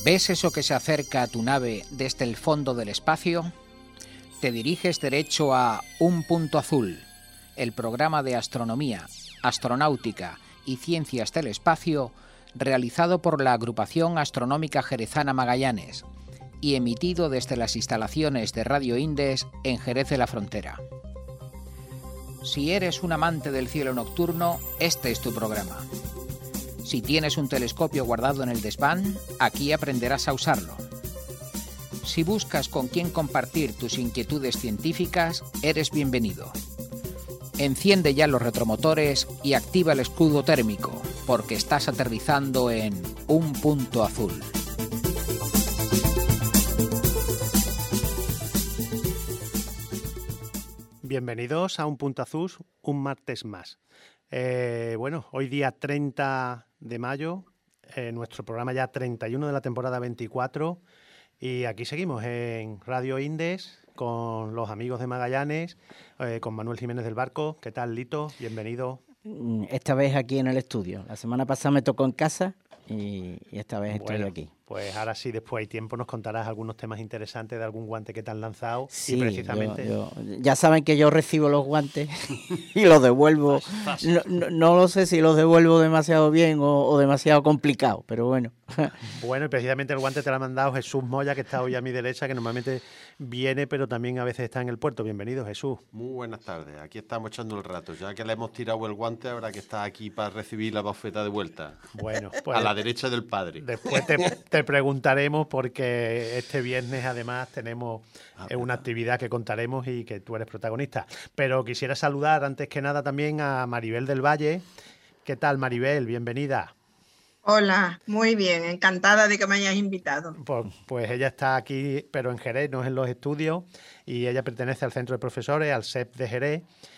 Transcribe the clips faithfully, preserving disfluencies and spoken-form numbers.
¿Ves eso que se acerca a tu nave desde el fondo del espacio? Te diriges derecho a Un Punto Azul, el programa de astronomía, astronáutica y ciencias del espacio realizado por la Agrupación Astronómica Jerezana Magallanes y emitido desde las instalaciones de Radio Indes en Jerez de la Frontera. Si eres un amante del cielo nocturno, este es tu programa. Si tienes un telescopio guardado en el desván, aquí aprenderás a usarlo. Si buscas con quién compartir tus inquietudes científicas, eres bienvenido. Enciende ya los retromotores y activa el escudo térmico, porque estás aterrizando en Un Punto Azul. Bienvenidos a Un Punto Azul, un martes más. Eh, bueno, hoy día treinta de mayo, eh, nuestro programa ya treinta y uno de la temporada veinticuatro, y aquí seguimos en Radio Indes con los amigos de Magallanes, eh, con Manuel Jiménez del Barco. ¿Qué tal, Lito? Bienvenido. Esta vez aquí en el estudio. La semana pasada me tocó en casa y, y esta vez Bueno, estoy aquí. Pues ahora sí, después hay tiempo, nos contarás algunos temas interesantes de algún guante que te han lanzado. Sí, y precisamente... yo, yo, ya saben que yo recibo los guantes y los devuelvo. No, no, no lo sé si los devuelvo demasiado bien o, o demasiado complicado, pero bueno. Bueno, y precisamente el guante te lo ha mandado Jesús Moya, que está hoy a mi derecha, que normalmente viene, pero también a veces está en el puerto. Bienvenido, Jesús. Muy buenas tardes. Aquí estamos echando el rato. Ya que le hemos tirado el guante, habrá que estar aquí para recibir la bofeta de vuelta. Bueno, pues... a la derecha del padre. Después te, te preguntaremos, porque este viernes además tenemos ah, una actividad que contaremos y que tú eres protagonista. Pero quisiera saludar antes que nada también a Maribel del Valle. ¿Qué tal, Maribel? Bienvenida. Hola, muy bien, encantada de que me hayas invitado. Pues, pues ella está aquí, pero en Jerez, no es en los estudios, y ella pertenece al Centro de Profesores, al S E P de Jerez,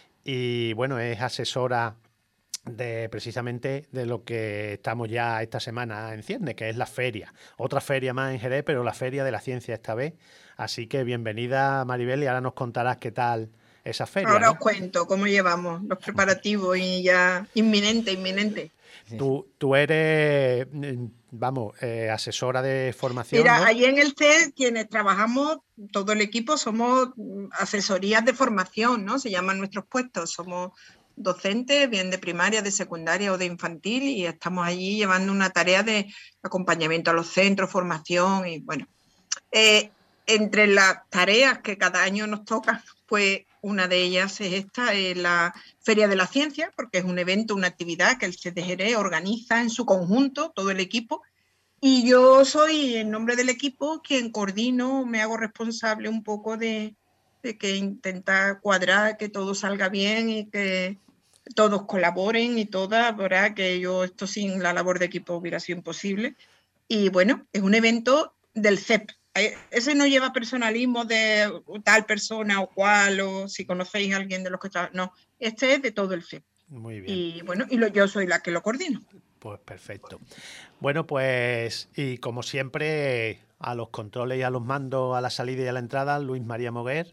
y bueno, es asesora de precisamente de lo que estamos ya esta semana en Cierne, que es la feria. Otra feria más en Jerez, pero la Feria de la Ciencia esta vez. Así que bienvenida, Maribel, y ahora nos contarás qué tal esa feria. Ahora ¿no? os cuento cómo llevamos los preparativos y ya inminente, inminente. Tú, tú eres, vamos, eh, asesora de formación. Mira, ¿no? allí en el C E D, quienes trabajamos, todo el equipo, somos asesorías de formación, ¿no? Se llaman nuestros puestos. Somos docentes, bien de primaria, de secundaria o de infantil, y estamos allí llevando una tarea de acompañamiento a los centros, formación y bueno. Eh, entre las tareas que cada año nos tocan, pues una de ellas es esta, es la Feria de la Ciencia, porque es un evento, una actividad que el C E D de Jerez organiza en su conjunto, todo el equipo, y yo soy, en nombre del equipo, quien coordino, me hago responsable un poco de, de que intenta cuadrar, que todo salga bien y que todos colaboren y todas, ¿verdad? Que yo esto sin la labor de equipo hubiera sido imposible. Y bueno, es un evento del C E P. Ese no lleva personalismo de tal persona o cual, o si conocéis a alguien de los que está. No, este es de todo el C E P. Muy bien. Y bueno, y lo, yo soy la que lo coordino. Pues perfecto. Bueno, pues, y como siempre, a los controles y a los mandos, a la salida y a la entrada, Luis María Moguer,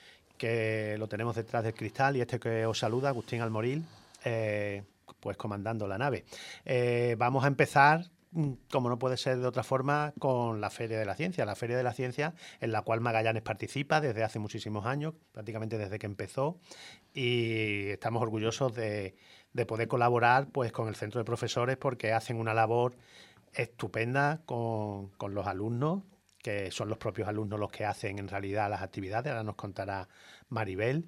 que lo tenemos detrás del cristal, y este que os saluda, Agustín Almoril, eh, pues comandando la nave. Eh, vamos a empezar, como no puede ser de otra forma, con la Feria de la Ciencia. La Feria de la Ciencia en la cual Magallanes participa desde hace muchísimos años, prácticamente desde que empezó, y estamos orgullosos de, de poder colaborar pues con el Centro de Profesores, porque hacen una labor estupenda con, con los alumnos, que son los propios alumnos los que hacen en realidad las actividades. Ahora nos contará Maribel.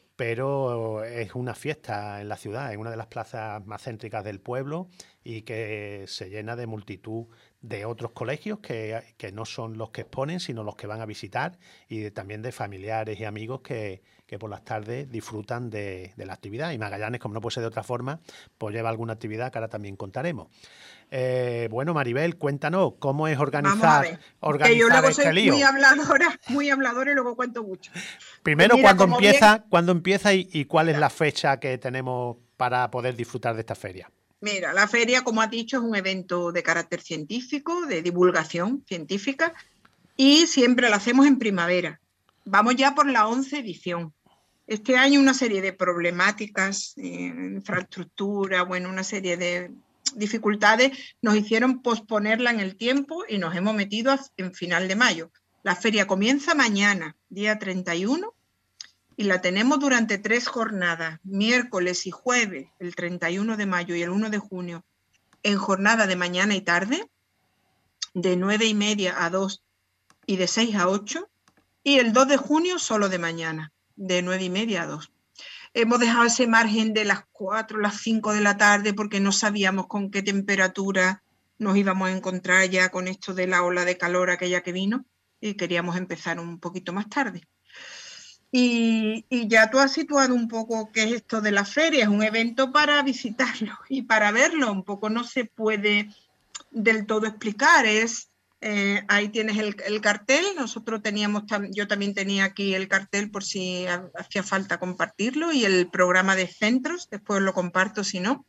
Pero es una fiesta en la ciudad, en una de las plazas más céntricas del pueblo, y que se llena de multitud de otros colegios que, que no son los que exponen, sino los que van a visitar, y de, también de familiares y amigos que, que por las tardes disfrutan de, de la actividad. Y Magallanes, como no puede ser de otra forma, pues lleva alguna actividad que ahora también contaremos. Eh, bueno, Maribel, cuéntanos, ¿cómo es organizar, organizar que yo luego este soy lío? muy habladora, muy habladora y luego cuento mucho. Primero, Mira, ¿cuándo empieza, bien... ¿cuándo empieza y, y cuál es la fecha que tenemos para poder disfrutar de esta feria? Mira, la feria, como has dicho, es un evento de carácter científico, de divulgación científica, y siempre la hacemos en primavera. Vamos ya por la once edición. Este año una serie de problemáticas, eh, infraestructura, bueno, una serie de dificultades nos hicieron posponerla en el tiempo y nos hemos metido en final de mayo. La feria comienza mañana, día treinta y uno, y la tenemos durante tres jornadas, miércoles y jueves, el treinta y uno de mayo y el uno de junio, en jornada de mañana y tarde, de nueve y media a dos y de seis a ocho, y el dos de junio solo de mañana, de nueve y media a dos. Hemos dejado ese margen de las cuatro, las cinco de la tarde, porque no sabíamos con qué temperatura nos íbamos a encontrar ya con esto de la ola de calor aquella que vino, y queríamos empezar un poquito más tarde. Y, y ya tú has situado un poco qué es esto de la feria, es un evento para visitarlo y para verlo, un poco no se puede del todo explicar, es... Eh, ahí tienes el, el cartel, nosotros teníamos, yo también tenía aquí el cartel por si hacía falta compartirlo, y el programa de centros, después lo comparto si no.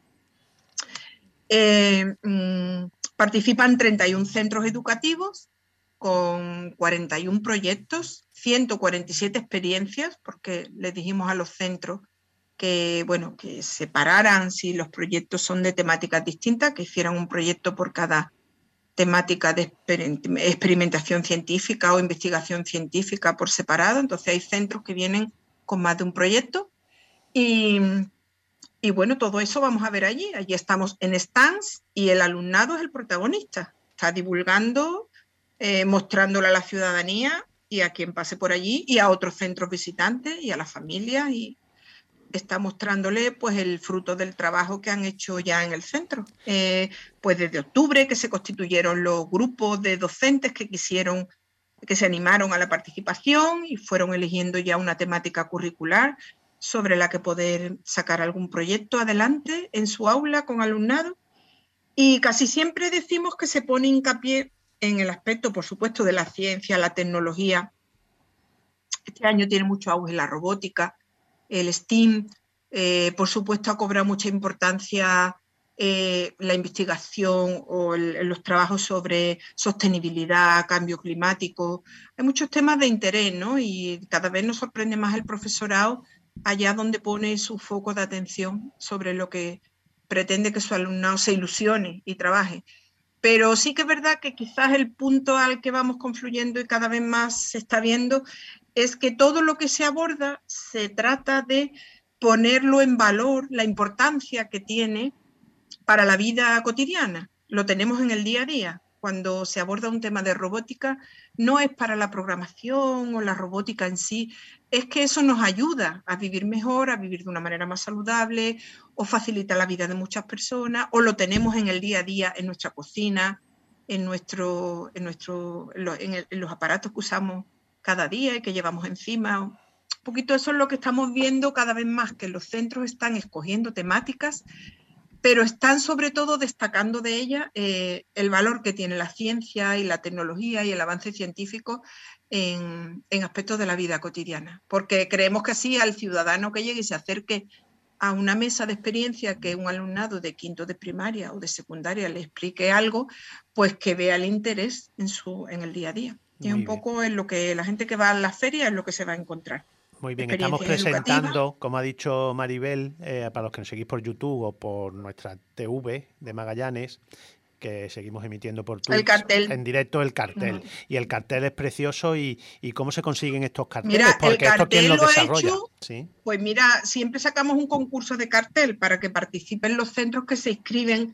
Eh, mmm, participan treinta y un centros educativos con cuarenta y un proyectos, ciento cuarenta y siete experiencias, porque les dijimos a los centros que, bueno, que separaran si los proyectos son de temáticas distintas, que hicieran un proyecto por cada temática de experimentación científica o investigación científica por separado. Entonces hay centros que vienen con más de un proyecto y, y bueno, todo eso vamos a ver allí. Allí estamos en stands y el alumnado es el protagonista. Está divulgando, eh, mostrándolo a la ciudadanía y a quien pase por allí y a otros centros visitantes y a las familias, y está mostrándole pues el fruto del trabajo que han hecho ya en el centro. Eh, pues desde octubre que se constituyeron los grupos de docentes que quisieron, que se animaron a la participación y fueron eligiendo ya una temática curricular sobre la que poder sacar algún proyecto adelante en su aula con alumnado. Y casi siempre decimos que se pone hincapié en el aspecto, por supuesto, de la ciencia, la tecnología. Este año tiene mucho auge la robótica, el STEAM, eh, por supuesto ha cobrado mucha importancia eh, la investigación o el, los trabajos sobre sostenibilidad, cambio climático. Hay muchos temas de interés, ¿no? Y cada vez nos sorprende más el profesorado allá donde pone su foco de atención sobre lo que pretende que su alumnado se ilusione y trabaje. Pero sí que es verdad que quizás el punto al que vamos confluyendo y cada vez más se está viendo es que todo lo que se aborda se trata de ponerlo en valor, la importancia que tiene para la vida cotidiana. Lo tenemos en el día a día. Cuando se aborda un tema de robótica, no es para la programación o la robótica en sí, es que eso nos ayuda a vivir mejor, a vivir de una manera más saludable, o facilita la vida de muchas personas, o lo tenemos en el día a día, en nuestra cocina, en, nuestro, en, nuestro, en, lo, en, el, en los aparatos que usamos cada día y que llevamos encima. Un poquito eso es lo que estamos viendo cada vez más, que los centros están escogiendo temáticas, pero están sobre todo destacando de ella eh, el valor que tiene la ciencia y la tecnología y el avance científico en, en aspectos de la vida cotidiana, porque creemos que así al ciudadano que llegue y se acerque a una mesa de experiencia, que un alumnado de quinto de primaria o de secundaria le explique algo, pues que vea el interés en, su, en el día a día. Y un poco en lo que la gente que va a las ferias es lo que se va a encontrar. Muy bien, estamos presentando, como ha dicho Maribel, eh, para los que nos seguís por YouTube o por nuestra T V de Magallanes, que seguimos emitiendo por Twitch, el cartel. En directo el cartel. Uh-huh. Y el cartel es precioso. ¿Y, y cómo se consiguen estos carteles? Mira, porque el esto quién los lo desarrolla. Hecho, ¿Sí? Pues mira, siempre sacamos un concurso de cartel para que participen los centros que se inscriben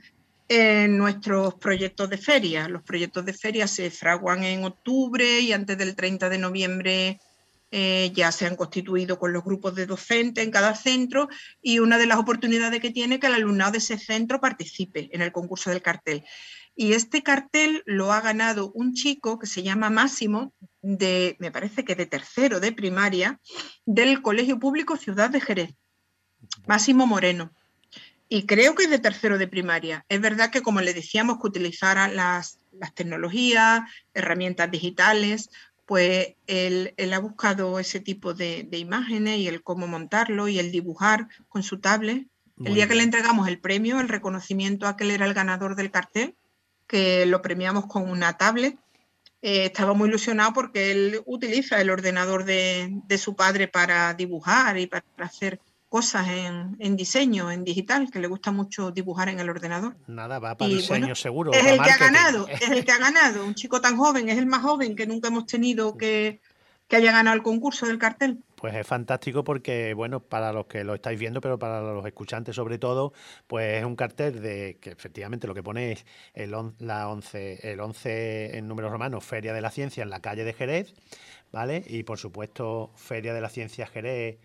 en nuestros proyectos de feria. Los proyectos de feria se fraguan en octubre y antes del treinta de noviembre eh, ya se han constituido con los grupos de docentes en cada centro, y una de las oportunidades que tiene es que el alumnado de ese centro participe en el concurso del cartel. Y este cartel lo ha ganado un chico que se llama Máximo, de, me parece que de tercero de primaria, del Colegio Público Ciudad de Jerez, Máximo Moreno. Y creo que es de tercero de primaria. Es verdad que, como le decíamos, que utilizara las, las tecnologías, herramientas digitales, pues él, él ha buscado ese tipo de, de imágenes y el cómo montarlo y el dibujar con su tablet. Muy el día bien. Que le entregamos el premio, el reconocimiento a que él era el ganador del cartel, que lo premiamos con una tablet, eh, estaba muy ilusionado porque él utiliza el ordenador de, de su padre para dibujar y para hacer cosas en, en diseño, en digital, que le gusta mucho dibujar en el ordenador. Nada, va para Y diseño bueno, seguro. es para el que ha marketing. ganado, es el que ha ganado. Un chico tan joven, es el más joven que nunca hemos tenido que, que haya ganado el concurso del cartel. Pues es fantástico porque, bueno, para los que lo estáis viendo, pero para los escuchantes sobre todo, pues es un cartel de que efectivamente lo que pone es el, on, la once, el once en números romanos, Feria de la Ciencia en la calle de Jerez, ¿vale? Y por supuesto, Feria de la Ciencia Jerez,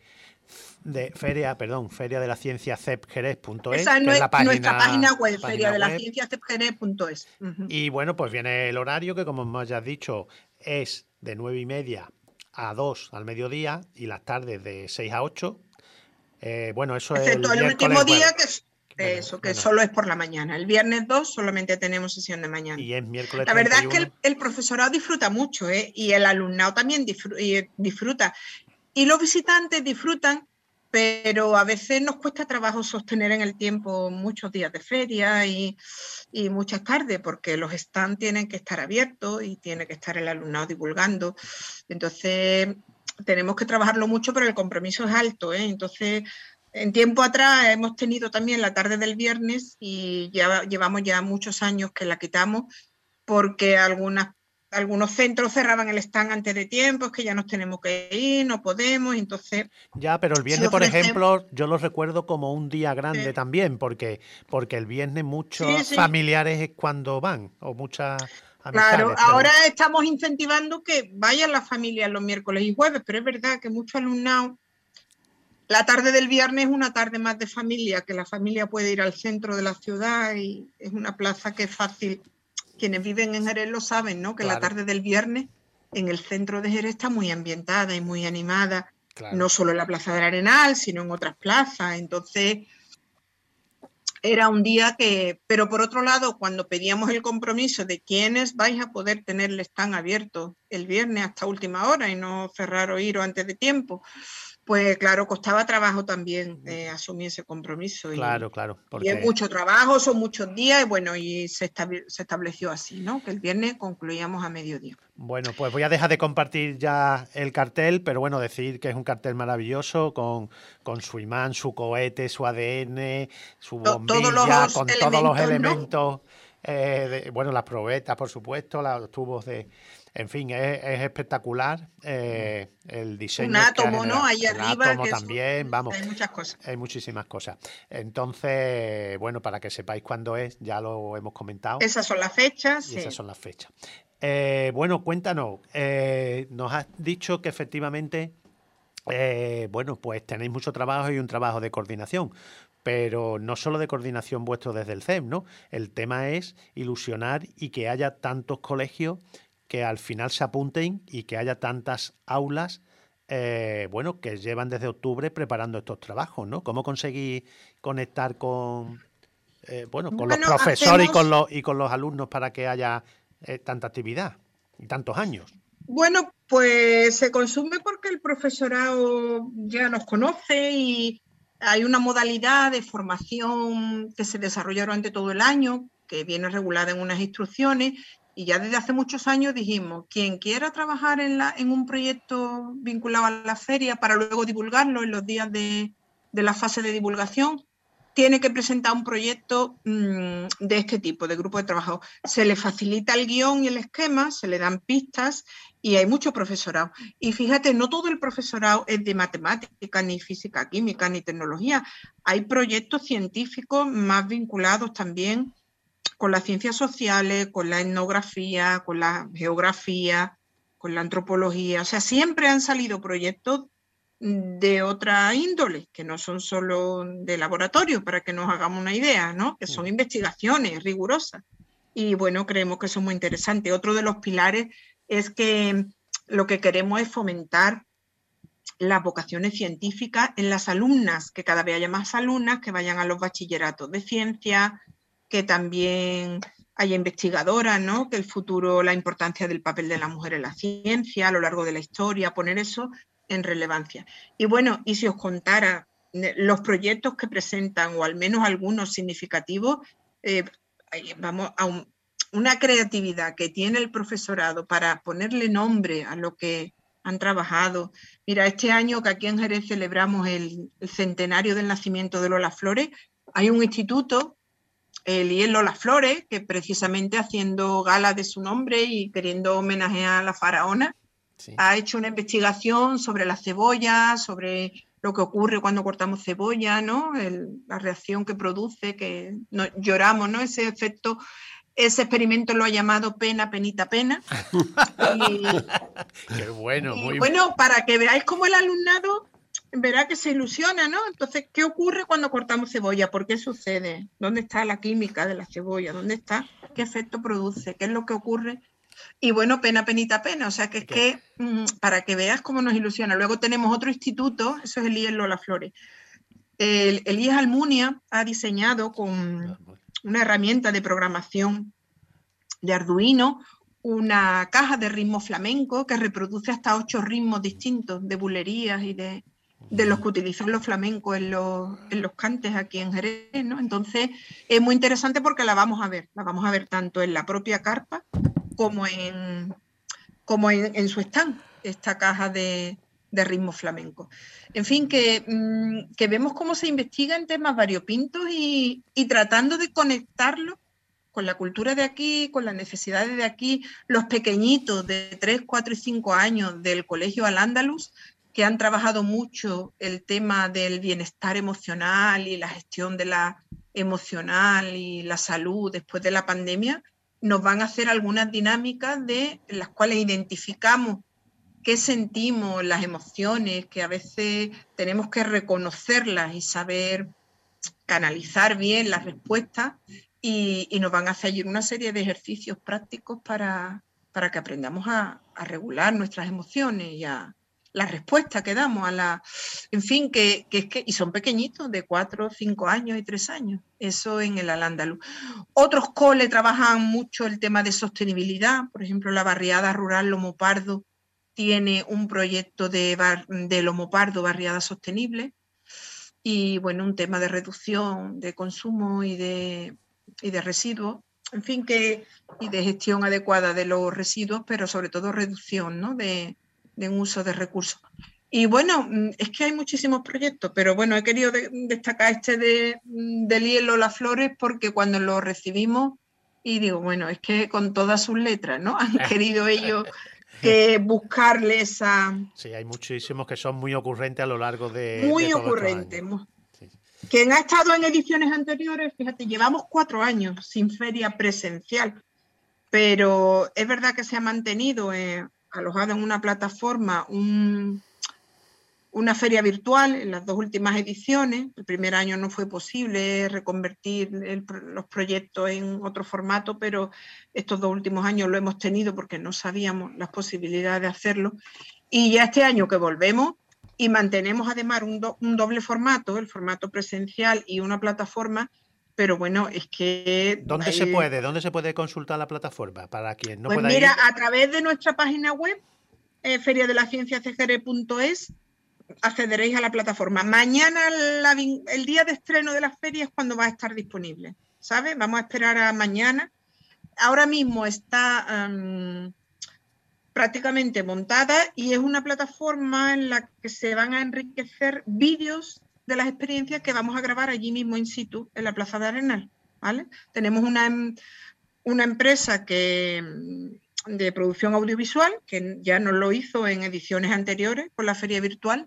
de Feria, perdón, Feria de la Ciencia cepjerez punto es, Esa es, que es la página, nuestra página web, página feria de la web. ciencia cepjerez punto es. Uh-huh. Y bueno, pues viene el horario que, como ya has dicho, es de nueve y media a dos al mediodía y las tardes de seis a ocho. Eh, bueno, eso Excepto es el, el último día, que, es, bueno, eso, que bueno. solo es por la mañana. El viernes dos solamente tenemos sesión de mañana. Y es miércoles La verdad treinta y uno. es que el, el profesorado disfruta mucho, ¿eh? Y el alumnado también disfruta. Y los visitantes disfrutan, pero a veces nos cuesta trabajo sostener en el tiempo muchos días de feria y, y muchas tardes, porque los stands tienen que estar abiertos y tiene que estar el alumnado divulgando. Entonces, tenemos que trabajarlo mucho, pero el compromiso es alto, ¿eh? Entonces, en tiempo atrás hemos tenido también la tarde del viernes y ya llevamos ya muchos años que la quitamos porque algunas algunos centros cerraban el stand antes de tiempo, es que ya nos tenemos que ir, no podemos, entonces... Ya, pero el viernes, si por ofrecemos... ejemplo, yo lo recuerdo como un día grande sí. también, porque, porque el viernes muchos sí, sí. familiares es cuando van, o muchas amistades. Claro, pero... ahora estamos incentivando que vayan las familias los miércoles y jueves, pero es verdad que muchos alumnados, la tarde del viernes es una tarde más de familia, que la familia puede ir al centro de la ciudad y es una plaza que es fácil... Quienes viven en Jerez lo saben, ¿no? Que claro. La tarde del viernes en el centro de Jerez está muy ambientada y muy animada, claro. No solo en la Plaza del Arenal, sino en otras plazas. Entonces, era un día que... Pero por otro lado, cuando pedíamos el compromiso de quiénes vais a poder tener el stand abierto el viernes hasta última hora y no cerrar o ir antes de tiempo, pues claro, costaba trabajo también eh, asumir ese compromiso. Claro, y, claro. Porque... Y es mucho trabajo, son muchos días, y bueno, y se, estab- se estableció así, ¿no? Que el viernes concluíamos a mediodía. Bueno, pues voy a dejar de compartir ya el cartel, pero bueno, decir que es un cartel maravilloso con, con su imán, su cohete, su A D N, su bombilla, todos los con todos los elementos. ¿No? Eh, de, bueno, las probetas, por supuesto, los tubos de... En fin, es, es espectacular eh, el diseño. Un átomo, que ¿no? Ahí el arriba. átomo que también, eso, vamos. Hay muchas cosas. Hay muchísimas cosas. Entonces, bueno, para que sepáis cuándo es, ya lo hemos comentado. Esas son las fechas. Y sí. esas son las fechas. Eh, bueno, cuéntanos. Eh, nos has dicho que efectivamente, eh, bueno, pues tenéis mucho trabajo y un trabajo de coordinación. Pero no solo de coordinación vuestro desde el C E M, ¿no? El tema es ilusionar y que haya tantos colegios que al final se apunten y que haya tantas aulas, eh, bueno, que llevan desde octubre preparando estos trabajos, ¿no? ¿Cómo conseguís conectar con, eh, bueno, con bueno, los profesores hacemos... y, con los, y con los alumnos para que haya eh, tanta actividad y tantos años? Bueno, pues se consume porque el profesorado ya nos conoce y hay una modalidad de formación que se desarrolla durante todo el año, que viene regulada en unas instrucciones. Y ya desde hace muchos años dijimos, quien quiera trabajar en, la, en un proyecto vinculado a la feria para luego divulgarlo en los días de, de la fase de divulgación, tiene que presentar un proyecto mmm, de este tipo, de grupo de trabajo. Se le facilita el guión y el esquema, se le dan pistas y hay mucho profesorado. Y fíjate, no todo el profesorado es de matemática, ni física, química, ni tecnología. Hay proyectos científicos más vinculados también con las ciencias sociales, con la etnografía, con la geografía, con la antropología. O sea, siempre han salido proyectos de otra índole, que no son solo de laboratorio, para que nos hagamos una idea, ¿no? Que son investigaciones rigurosas. Y bueno, creemos que eso es muy interesante. Otro de los pilares es que lo que queremos es fomentar las vocaciones científicas en las alumnas, que cada vez haya más alumnas que vayan a los bachilleratos de ciencia, que también haya investigadoras, ¿no? Que el futuro, la importancia del papel de la mujer en la ciencia a lo largo de la historia, poner eso en relevancia. Y bueno, y si os contara los proyectos que presentan, o al menos algunos significativos, eh, vamos a un, una creatividad que tiene el profesorado para ponerle nombre a lo que han trabajado. Mira, este año que aquí en Jerez celebramos el, el centenario del nacimiento de Lola Flores, hay un instituto, el I E S Lola Flores, que precisamente haciendo gala de su nombre y queriendo homenajear a la faraona, sí, ha hecho una investigación sobre la cebolla, sobre lo que ocurre cuando cortamos cebolla, ¿no? El, la reacción que produce, que no, lloramos, ¿no? Ese efecto, ese experimento lo ha llamado pena, penita, pena. Y, Qué bueno, y, muy bueno, para que veáis cómo el alumnado verá que se ilusiona, ¿no? Entonces, ¿qué ocurre cuando cortamos cebolla? ¿Por qué sucede? ¿Dónde está la química de la cebolla? ¿Dónde está? ¿Qué efecto produce? ¿Qué es lo que ocurre? Y bueno, pena, penita, pena. O sea, que es que mmm, para que veas cómo nos ilusiona. Luego tenemos otro instituto, eso es el I E S Lola Flores. El, el I E S Almunia ha diseñado con una herramienta de programación de Arduino una caja de ritmo flamenco que reproduce hasta ocho ritmos distintos de bulerías y de, de los que utilizan los flamencos en los, en los cantes aquí en Jerez, ¿no? Entonces es muy interesante porque la vamos a ver, la vamos a ver tanto en la propia carpa como en, como en, en su stand, esta caja de, de ritmo flamenco. En fin, que, mmm, que vemos cómo se investiga en temas variopintos y, y tratando de conectarlo con la cultura de aquí, con las necesidades de aquí, los pequeñitos de tres, cuatro y cinco años del Colegio Al-Ándalus, que han trabajado mucho el tema del bienestar emocional y la gestión de la emocional y la salud después de la pandemia, nos van a hacer algunas dinámicas de en las cuales identificamos qué sentimos, las emociones, que a veces tenemos que reconocerlas y saber canalizar bien las respuestas. Y, y nos van a hacer una serie de ejercicios prácticos para, para que aprendamos a, a regular nuestras emociones y a la respuesta que damos a la... En fin, que, que es que... Y son pequeñitos, de cuatro, cinco años y tres años. Eso en el Al-Ándalus. Otros coles trabajan mucho el tema de sostenibilidad. Por ejemplo, la barriada rural Lomo Pardo tiene un proyecto de, bar, de Lomo Pardo, barriada sostenible. Y bueno, un tema de reducción de consumo y de... y de residuos, en fin, que, y de gestión adecuada de los residuos, pero sobre todo reducción, ¿no? de, de un uso de recursos. Y bueno, es que hay muchísimos proyectos, pero bueno, he querido de, destacar este de, del I E S Lola Flores porque cuando lo recibimos, y digo, bueno, es que con todas sus letras, ¿no? Han querido ellos que buscarle esa... Sí, hay muchísimos que son muy ocurrentes a lo largo de Muy de todos ocurrentes, estos años. Quien ha estado en ediciones anteriores, fíjate, llevamos cuatro años sin feria presencial, pero es verdad que se ha mantenido eh, alojado en una plataforma un, una feria virtual en las dos últimas ediciones. El primer año no fue posible reconvertir el, los proyectos en otro formato, pero estos dos últimos años lo hemos tenido porque no sabíamos las posibilidades de hacerlo. Y ya este año que volvemos, y mantenemos además un, do, un doble formato, el formato presencial y una plataforma, pero bueno, es que... ¿Dónde eh, se puede? ¿Dónde se puede consultar la plataforma? Para quien no pues pueda mira, ir. a través de nuestra página web, eh, feria de la ciencia c g r punto es, accederéis a la plataforma. Mañana, la, el día de estreno de la feria es cuando va a estar disponible, ¿sabes? Vamos a esperar a mañana. Ahora mismo está... Um, prácticamente montada y es una plataforma en la que se van a enriquecer vídeos de las experiencias que vamos a grabar allí mismo in situ en la Plaza de Arenal, ¿vale? Tenemos una, una empresa que, de producción audiovisual que ya nos lo hizo en ediciones anteriores con la feria virtual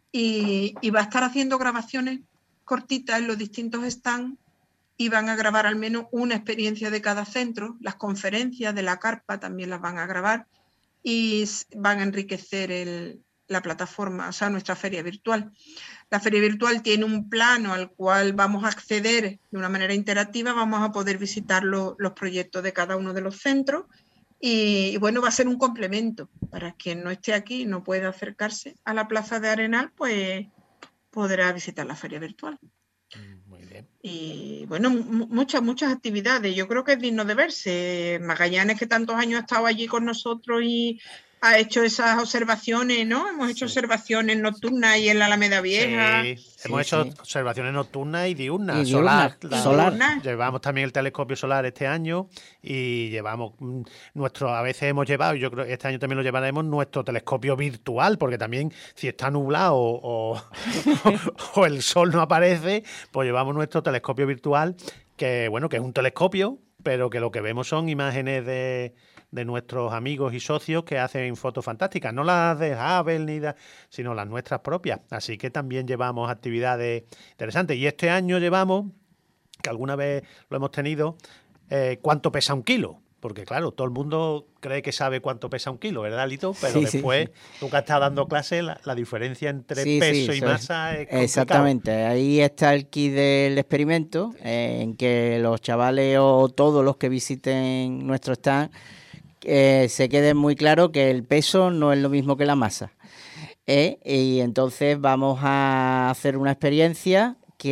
y, y va a estar haciendo grabaciones cortitas en los distintos stands y van a grabar al menos una experiencia de cada centro. Las conferencias de la carpa también las van a grabar y van a enriquecer el, la plataforma, o sea, nuestra feria virtual. La feria virtual tiene un plano al cual vamos a acceder de una manera interactiva, vamos a poder visitar lo, los proyectos de cada uno de los centros y, y bueno, va a ser un complemento para quien no esté aquí y no pueda acercarse a la Plaza de Arenal, pues podrá visitar la feria virtual. Muy bien. Y bueno, muchas, muchas actividades. Yo creo que es digno de verse. Magallanes, que tantos años ha estado allí con nosotros y, ha hecho esas observaciones, ¿no? Hemos hecho Sí. observaciones nocturnas y en la Alameda Vieja. Sí, Sí, hemos hecho sí. observaciones nocturnas y diurnas, Y diurnas, solar. la- solar. diurnas. Llevamos también el telescopio solar este año y llevamos mm, nuestro, a veces hemos llevado, y yo creo que este año también lo llevaremos, nuestro telescopio virtual, porque también si está nublado o, o el sol no aparece, pues llevamos nuestro telescopio virtual, que bueno, que es un telescopio, pero que lo que vemos son imágenes de, de nuestros amigos y socios que hacen fotos fantásticas, no las de Hubble ni de, sino las nuestras propias. Así que también llevamos actividades interesantes. Y este año llevamos, que alguna vez lo hemos tenido, eh, cuánto pesa un kilo. Porque claro, todo el mundo cree que sabe cuánto pesa un kilo, ¿verdad, Lito? Pero Sí, sí, después, sí. tú que has estado dando clases, la, la diferencia entre Sí, sí, peso y eso es. masa es complicado. Exactamente, ahí está el kit del experimento, eh, en que los chavales o todos los que visiten nuestro stand eh, se queden muy claro que el peso no es lo mismo que la masa. ¿eh? Y entonces vamos a hacer una experiencia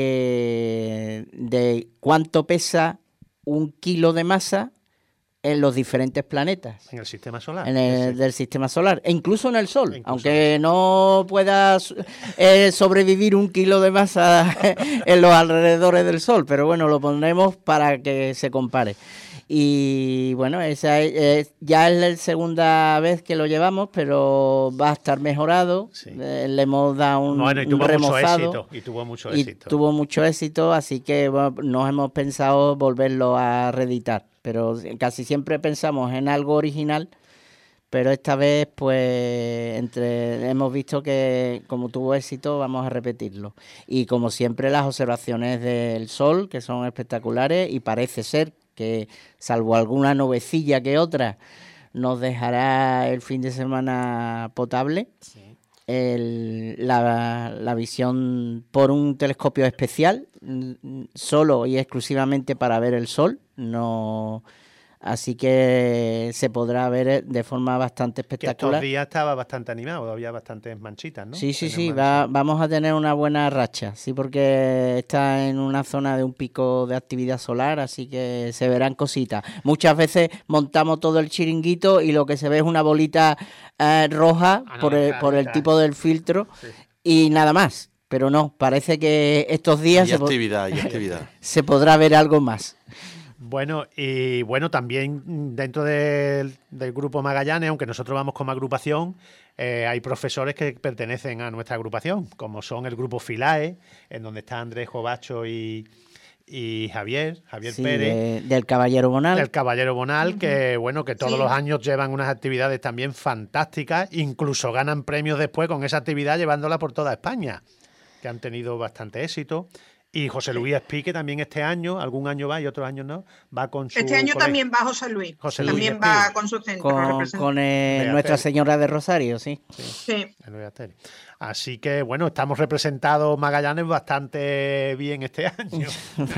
que de cuánto pesa un kilo de masa en los diferentes planetas. En el sistema solar. En el, ese. del sistema solar, e incluso en el Sol, Incluso aunque no pueda eh, sobrevivir un kilo de masa en los alrededores del Sol, pero bueno, lo pondremos para que se compare. Y bueno, esa es, eh, ya es la segunda vez que lo llevamos, pero va a estar mejorado. Sí. Eh, le hemos dado un, Bueno, y un tuvo mucho remozado. éxito. Y tuvo mucho Y éxito. tuvo mucho éxito, así que bueno, nos hemos pensado volverlo a reeditar. Pero casi siempre pensamos en algo original, pero esta vez pues entre hemos visto que como tuvo éxito vamos a repetirlo. Y como siempre las observaciones del Sol, que son espectaculares, y parece ser que salvo alguna nubecilla que otra nos dejará el fin de semana potable. Sí. El, la, la visión por un telescopio especial, solo y exclusivamente para ver el Sol, no, así que se podrá ver de forma bastante Que espectacular. estos días estaba bastante animado, había bastantes manchitas, ¿no? Sí, sí, Tenemos sí, más- va, vamos a tener una buena racha, sí, porque está en una zona de un pico de actividad solar, así que se verán cositas. Muchas veces montamos todo el chiringuito y lo que se ve es una bolita eh, roja por el, por el Anaranjadita. tipo del filtro Sí. y nada más. Pero no, parece que estos días Y se, po- actividad, y actividad. se podrá ver algo más. Bueno, y bueno, también mm, dentro del, del grupo Magallanes, aunque nosotros vamos como agrupación, eh, hay profesores que pertenecen a nuestra agrupación, como son el grupo Filae, en donde está Andrés Jovacho y, y Javier, Javier Sí, Pérez. de- del Caballero Bonal. El Caballero Bonal, que bueno, que todos Sí. los años llevan unas actividades también fantásticas, incluso ganan premios después con esa actividad llevándola por toda España, que han tenido bastante éxito. Y José Luis Espí, que también este año, algún año va y otros años no, va con su Este año colegio. también va José Luis. José Luis también Espí. va con su centro. a con, representar. con eh, De Nuestra hacer. Señora de Rosario, sí. Sí. En Nueva Tele. Así que bueno, estamos representados Magallanes bastante bien este año.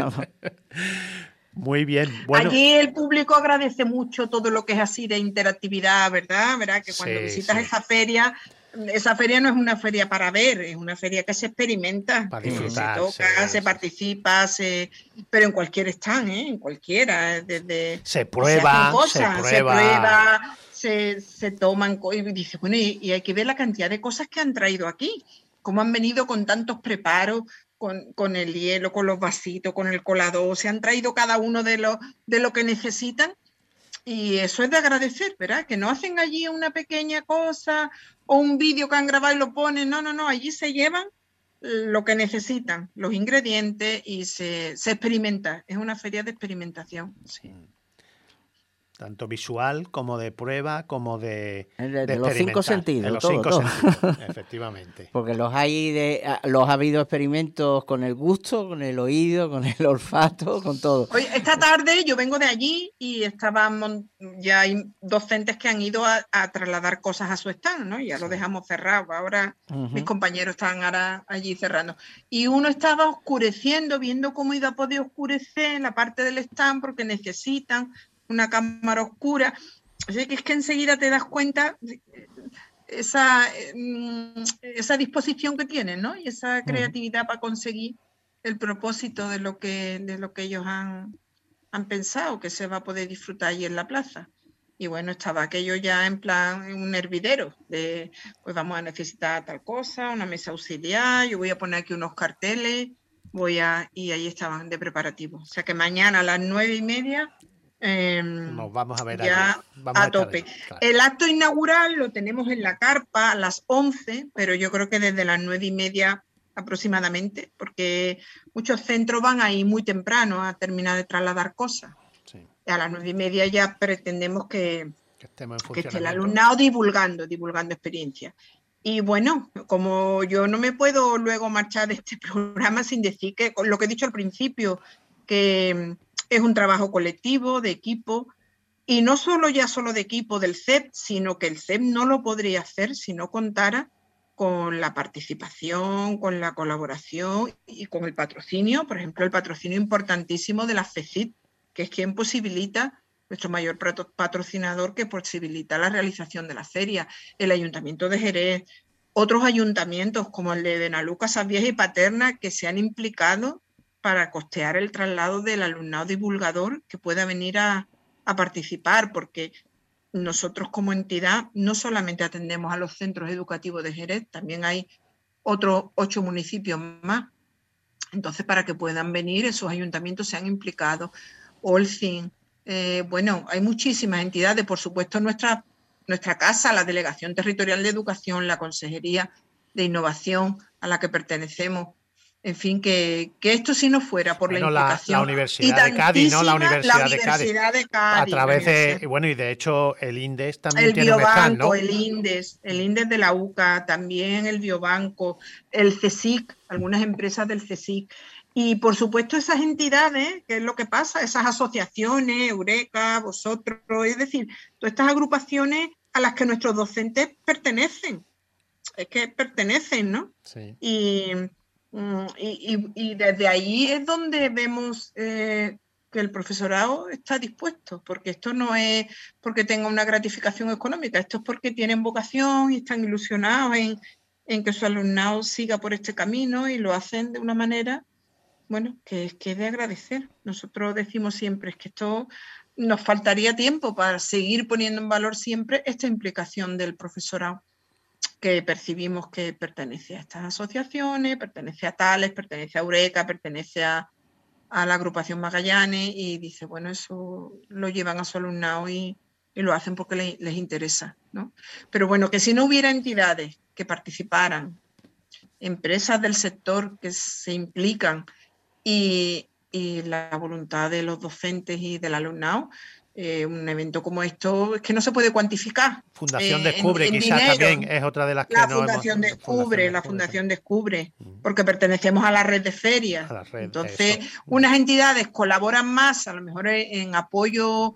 Muy bien. Bueno, Allí el público agradece mucho todo lo que es así de interactividad, ¿verdad? ¿Verdad? Que cuando Sí, visitas sí. esa feria, esa feria no es una feria para ver, es una feria que se experimenta, Para que disfrutar, se toca, sí, se sí. participa, se... pero en cualquier stand, ¿eh? En cualquiera, desde se prueba, se, se hacen cosas, prueba. se prueba, se, se toman co- y dice, bueno, y, y hay que ver la cantidad de cosas que han traído aquí, cómo han venido con tantos preparos, con, con el hielo, con los vasitos, con el colador, se han traído cada uno de los de lo que necesitan. Y eso es de agradecer, ¿verdad? Que no hacen allí una pequeña cosa o un vídeo que han grabado y lo ponen. No, no, no. Allí se llevan lo que necesitan, los ingredientes y se, se experimenta. Es una feria de experimentación. Sí. Tanto visual como de prueba, como de, De- de de los cinco experimentar. sentidos, De los todo, cinco todo. sentidos, efectivamente. Porque los hay de, ah, los ha habido experimentos con el gusto, con el oído, con el olfato, con todo. Hoy, esta tarde yo vengo de allí y estaban, ya hay docentes que han ido a, a trasladar cosas a su stand, ¿no? Ya lo dejamos cerrado. Ahora Ujú. mis compañeros están ahora allí cerrando. Y uno estaba oscureciendo, viendo cómo iba a poder oscurecer en la parte del stand porque necesitan una cámara oscura. Así que es que enseguida te das cuenta de esa, mm, esa disposición que tienen, ¿no? Y esa creatividad para conseguir el propósito de lo que, de lo que ellos han, han pensado que se va a poder disfrutar allí en la plaza. Y bueno, estaba aquello ya en plan, un hervidero, de pues vamos a necesitar tal cosa, una mesa auxiliar, yo voy a poner aquí unos carteles, voy a, y ahí estaban de preparativo. O sea que mañana a las nueve y media eh, Nos vamos a ver ya allí. Vamos a, a estar tope. allí, claro. El acto inaugural lo tenemos en la carpa a las once, pero yo creo que desde las nueve y media aproximadamente, porque muchos centros van ahí muy temprano a terminar de trasladar cosas. Sí. A las nueve y media ya pretendemos que, que, estemos en que esté el funcionamiento. alumnado divulgando, divulgando experiencias. Y bueno, como yo no me puedo luego marchar de este programa sin decir que, con lo que he dicho al principio, que es un trabajo colectivo, de equipo, y no solo ya solo de equipo del C E P, sino que el C E P no lo podría hacer si no contara con la participación, con la colaboración y con el patrocinio, por ejemplo, el patrocinio importantísimo de la FECIT, que es quien posibilita, nuestro mayor patrocinador, que posibilita la realización de la feria, el Ayuntamiento de Jerez, otros ayuntamientos como el de Benaluca, Sanvieja y Paterna, que se han implicado para costear el traslado del alumnado divulgador que pueda venir a, a participar, porque nosotros como entidad no solamente atendemos a los centros educativos de Jerez, también hay otros ocho municipios más. Entonces, para que puedan venir, esos ayuntamientos se han implicado. Olcin, eh, bueno, hay muchísimas entidades, por supuesto nuestra, nuestra casa, la Delegación Territorial de Educación, la Consejería de Innovación a la que pertenecemos. En fin, que, que esto si no fuera por bueno, la implicación. La, la Universidad de Cádiz, ¿no? La Universidad, la universidad de, Cádiz, de Cádiz. A través de, bueno, y de hecho el INDES también el tiene un stand, ¿no? El INDES, el INDES de la U C A, también el Biobanco, el CSIC, algunas empresas del CSIC. Y por supuesto esas entidades, que es lo que pasa, esas asociaciones, Eureka, vosotros, es decir, todas estas agrupaciones a las que nuestros docentes pertenecen. Es que pertenecen, ¿no? Sí. Y, y, y desde ahí es donde vemos eh, que el profesorado está dispuesto, porque esto no es porque tenga una gratificación económica, esto es porque tienen vocación y están ilusionados en, en que su alumnado siga por este camino y lo hacen de una manera, bueno, que es que es de agradecer. Nosotros decimos siempre es que esto nos faltaría tiempo para seguir poniendo en valor siempre esta implicación del profesorado, que percibimos que pertenece a estas asociaciones, pertenece a tales, pertenece a Eureka, pertenece a, a la agrupación Magallanes, y dice, bueno, eso lo llevan a su alumnado y, y lo hacen porque les, les interesa, ¿no? Pero bueno, que si no hubiera entidades que participaran, empresas del sector que se implican y, y la voluntad de los docentes y del alumnado, Eh, un evento como esto es que no se puede cuantificar. Fundación eh, Descubre, en, en quizás dinero. también es otra de las que la no Fundación hemos... Descubre, Fundación la Descubre, Fundación Descubre, porque pertenecemos a la red de ferias. A la red, Entonces, eso. unas entidades colaboran más, a lo mejor en apoyo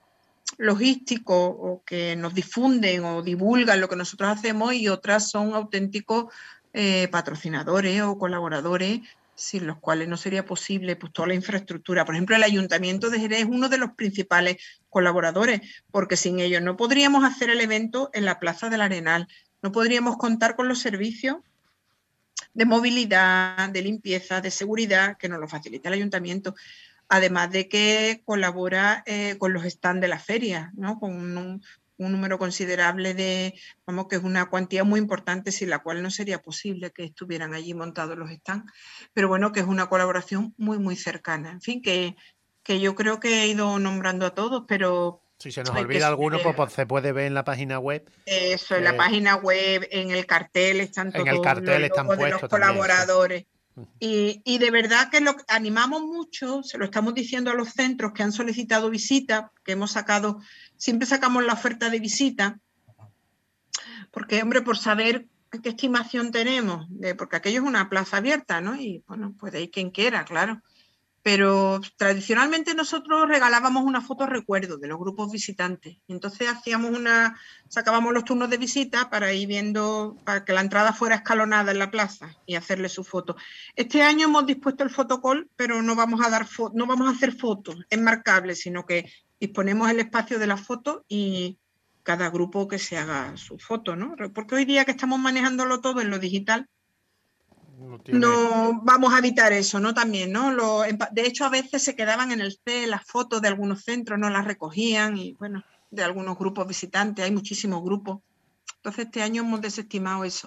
logístico o que nos difunden o divulgan lo que nosotros hacemos, y otras son auténticos eh, patrocinadores o colaboradores, sin los cuales no sería posible pues toda la infraestructura. Por ejemplo, el Ayuntamiento de Jerez es uno de los principales colaboradores, porque sin ellos no podríamos hacer el evento en la Plaza del Arenal, no podríamos contar con los servicios de movilidad, de limpieza, de seguridad, que nos lo facilita el Ayuntamiento, además de que colabora eh, con los stands de la feria, ¿no? Con un, un número considerable de, vamos, que es una cuantía muy importante, sin la cual no sería posible que estuvieran allí montados los stands, pero bueno, que es una colaboración muy, muy cercana. En fin, que, que yo creo que he ido nombrando a todos, pero... Si se nos olvida alguno, pues, pues se puede ver en la página web. Eso, en la página web, en el cartel, están todos en el cartel los están logos de los colaboradores. También, sí. y, y de verdad que lo animamos mucho, se lo estamos diciendo a los centros que han solicitado visita, que hemos sacado, siempre sacamos la oferta de visita, porque, hombre, por saber qué estimación tenemos, de, porque aquello es una plaza abierta, ¿no? Y, bueno, puede ir quien quiera, claro. Pero tradicionalmente nosotros regalábamos una foto recuerdo de los grupos visitantes. Y entonces hacíamos una, sacábamos los turnos de visita para ir viendo, para que la entrada fuera escalonada en la plaza y hacerle su foto. Este año hemos dispuesto el fotocall, pero no vamos a dar fo- no vamos a hacer fotos enmarcables, sino que disponemos el espacio de la foto y cada grupo que se haga su foto, ¿no? Porque hoy día que estamos manejándolo todo en lo digital, No, no vamos a evitar eso, ¿no? También, ¿no? Lo, de hecho, a veces se quedaban en el C, las fotos de algunos centros no las recogían y, bueno, de algunos grupos visitantes, hay muchísimos grupos. Entonces este año hemos desestimado eso.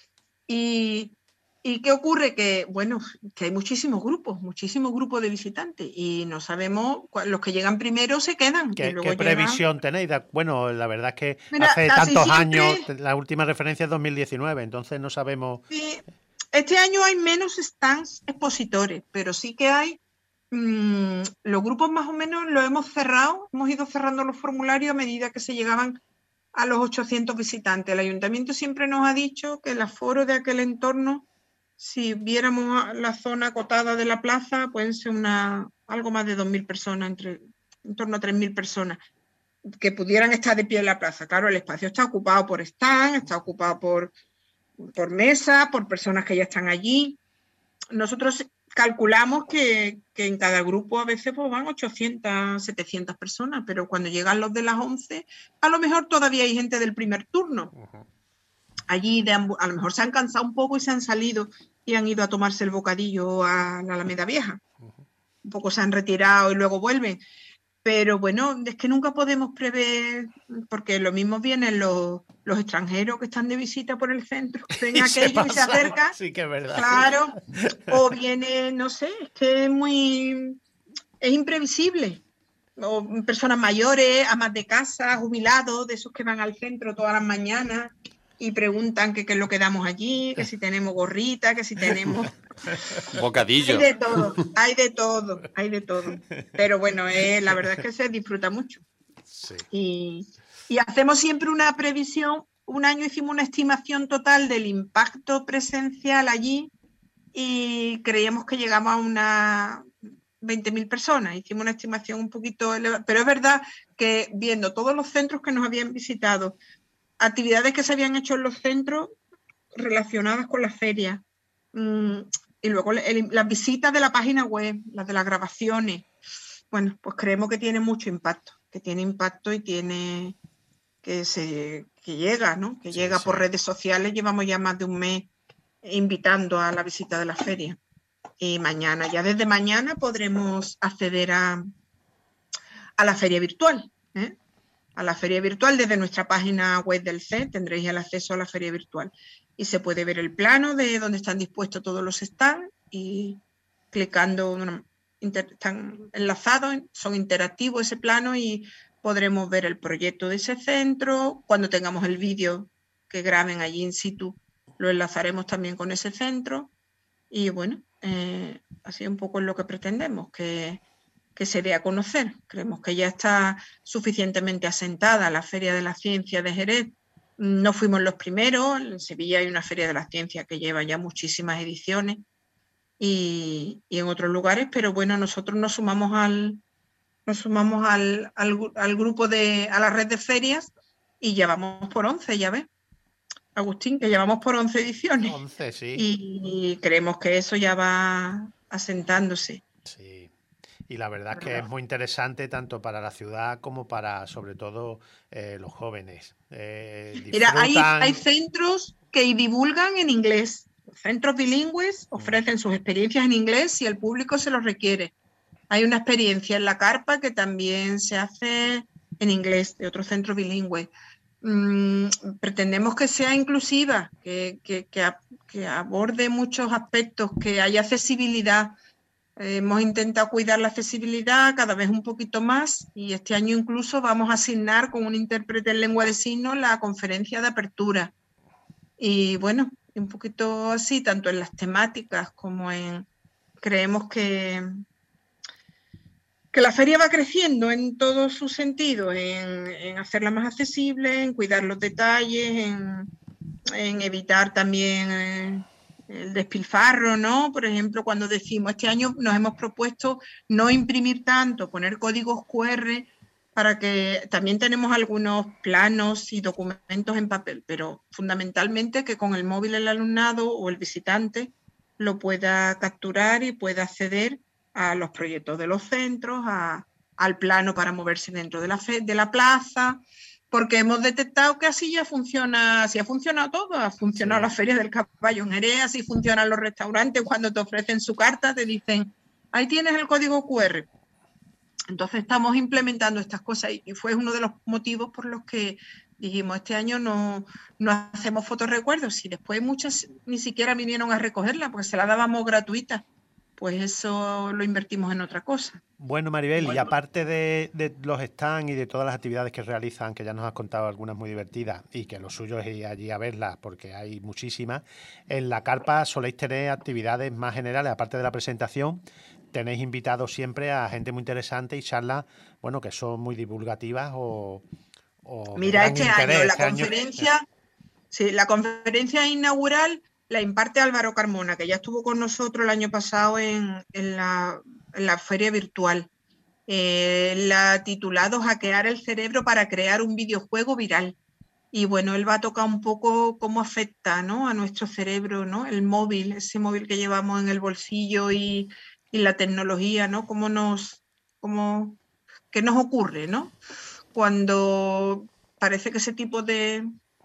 Y, ¿y qué ocurre? Que, bueno, que hay muchísimos grupos, muchísimos grupos de visitantes y no sabemos, los que llegan primero se quedan. ¿Qué, y luego ¿qué previsión llegan... tenéis? Bueno, la verdad es que Mira, hace casi tantos siempre... años, la última referencia es dos mil diecinueve, entonces no sabemos... Sí, este año hay menos stands expositores, pero sí que hay... Mmm, los grupos más o menos los hemos cerrado, hemos ido cerrando los formularios a medida que se llegaban a los ochocientos visitantes. El ayuntamiento siempre nos ha dicho que el aforo de aquel entorno, si viéramos la zona acotada de la plaza, pueden ser una, algo más de dos mil personas, entre, en torno a tres mil personas, que pudieran estar de pie en la plaza. Claro, el espacio está ocupado por stand, está ocupado por, por mesa, por personas que ya están allí. Nosotros calculamos que, que en cada grupo a veces pues, van ochocientas, setecientas personas, pero cuando llegan los de las once, a lo mejor todavía hay gente del primer turno. Uh-huh. Allí de, a lo mejor se han cansado un poco y se han salido y han ido a tomarse el bocadillo a la Alameda Vieja. Uh-huh. Un poco se han retirado y luego vuelven. Pero bueno, es que nunca podemos prever, porque lo mismo vienen los, los extranjeros que están de visita por el centro, ven aquello y se acercan. Sí, que es verdad. Claro, o viene, no sé, es que es muy, es imprevisible. O personas mayores, amas de casa, jubilados, de esos que van al centro todas las mañanas y preguntan que qué es lo que damos allí, que si tenemos gorrita, que si tenemos... Bocadillo. Hay de todo, hay de todo, hay de todo. Pero bueno, eh, la verdad es que se disfruta mucho. Sí. Y, y hacemos siempre una previsión. Un año hicimos una estimación total del impacto presencial allí y creíamos que llegamos a unas veinte mil personas. Hicimos una estimación un poquito elevada, pero es verdad que viendo todos los centros que nos habían visitado, actividades que se habían hecho en los centros relacionadas con la feria, mmm, y luego el, las visitas de la página web, las de las grabaciones, bueno, pues creemos que tiene mucho impacto, que tiene impacto y tiene que se que llega, ¿no? Que sí, llega sí. Por redes sociales. Llevamos ya más de un mes invitando a la visita de la feria. Y mañana, ya desde mañana podremos acceder a, a la feria virtual, ¿eh? A la feria virtual desde nuestra página web del C E D tendréis el acceso a la feria virtual y se puede ver el plano de donde están dispuestos todos los stands y clicando, bueno, inter, están enlazados, son interactivos ese plano y podremos ver el proyecto de ese centro. Cuando tengamos el vídeo que graben allí in situ, lo enlazaremos también con ese centro y bueno, eh, así un poco es lo que pretendemos, que que se dé a conocer. Creemos que ya está suficientemente asentada la Feria de la Ciencia de Jerez. No fuimos los primeros, en Sevilla hay una Feria de la Ciencia que lleva ya muchísimas ediciones y, y en otros lugares, pero bueno, nosotros nos sumamos al, nos sumamos al, al, al grupo de, a la red de ferias y ya vamos por once, ya ves, Agustín, que llevamos por once ediciones. once, sí. Y, y creemos que eso ya va asentándose. Sí. Y la verdad es que es muy interesante tanto para la ciudad como para, sobre todo, eh, los jóvenes. Eh, Mira, hay, hay centros que divulgan en inglés. Centros bilingües ofrecen sus experiencias en inglés si el público se los requiere. Hay una experiencia en la carpa que también se hace en inglés, de otro centro bilingüe. Mm, pretendemos que sea inclusiva, que, que, que, que aborde muchos aspectos, que haya accesibilidad. Hemos intentado cuidar la accesibilidad cada vez un poquito más y este año incluso vamos a asignar con un intérprete en lengua de signos la conferencia de apertura. Y bueno, un poquito así, tanto en las temáticas como en... Creemos que, que la feria va creciendo en todos sus sentidos, en, en hacerla más accesible, en cuidar los detalles, en, en evitar también... Eh, el despilfarro, ¿no? Por ejemplo, cuando decimos, este año nos hemos propuesto no imprimir tanto, poner códigos cu erre para que también tenemos algunos planos y documentos en papel, pero fundamentalmente que con el móvil el alumnado o el visitante lo pueda capturar y pueda acceder a los proyectos de los centros, a, al plano para moverse dentro de la, fe, de la plaza, porque hemos detectado que así ya funciona, así ha funcionado todo, ha funcionado sí. La Feria del Caballo en Jerez, así funcionan los restaurantes cuando te ofrecen su carta, te dicen, ahí tienes el código cu erre. Entonces estamos implementando estas cosas y fue uno de los motivos por los que dijimos, este año no, no hacemos fotorrecuerdos, y después muchas ni siquiera vinieron a recogerla porque se la dábamos gratuita, pues eso lo invertimos en otra cosa. Bueno, Maribel, Bueno. y aparte de, de los stands y de todas las actividades que realizan, que ya nos has contado algunas muy divertidas, y que lo suyo es ir allí a verlas porque hay muchísimas, en la carpa soléis tener actividades más generales, aparte de la presentación. Tenéis invitados siempre a gente muy interesante y charlas, bueno, que son muy divulgativas o... o Mira, de este gran interés. año la Este año- conferencia, sí, la conferencia inaugural la imparte Álvaro Carmona, que ya estuvo con nosotros el año pasado en, en, la, en la feria virtual. Eh, la ha titulado Hackear el cerebro para crear un videojuego viral. Y bueno, él va a tocar un poco cómo afecta, ¿no?, a nuestro cerebro, ¿no?, el móvil, ese móvil que llevamos en el bolsillo y, y la tecnología, ¿no?, cómo nos, cómo, qué nos ocurre, ¿no?, cuando parece que ese tipo de,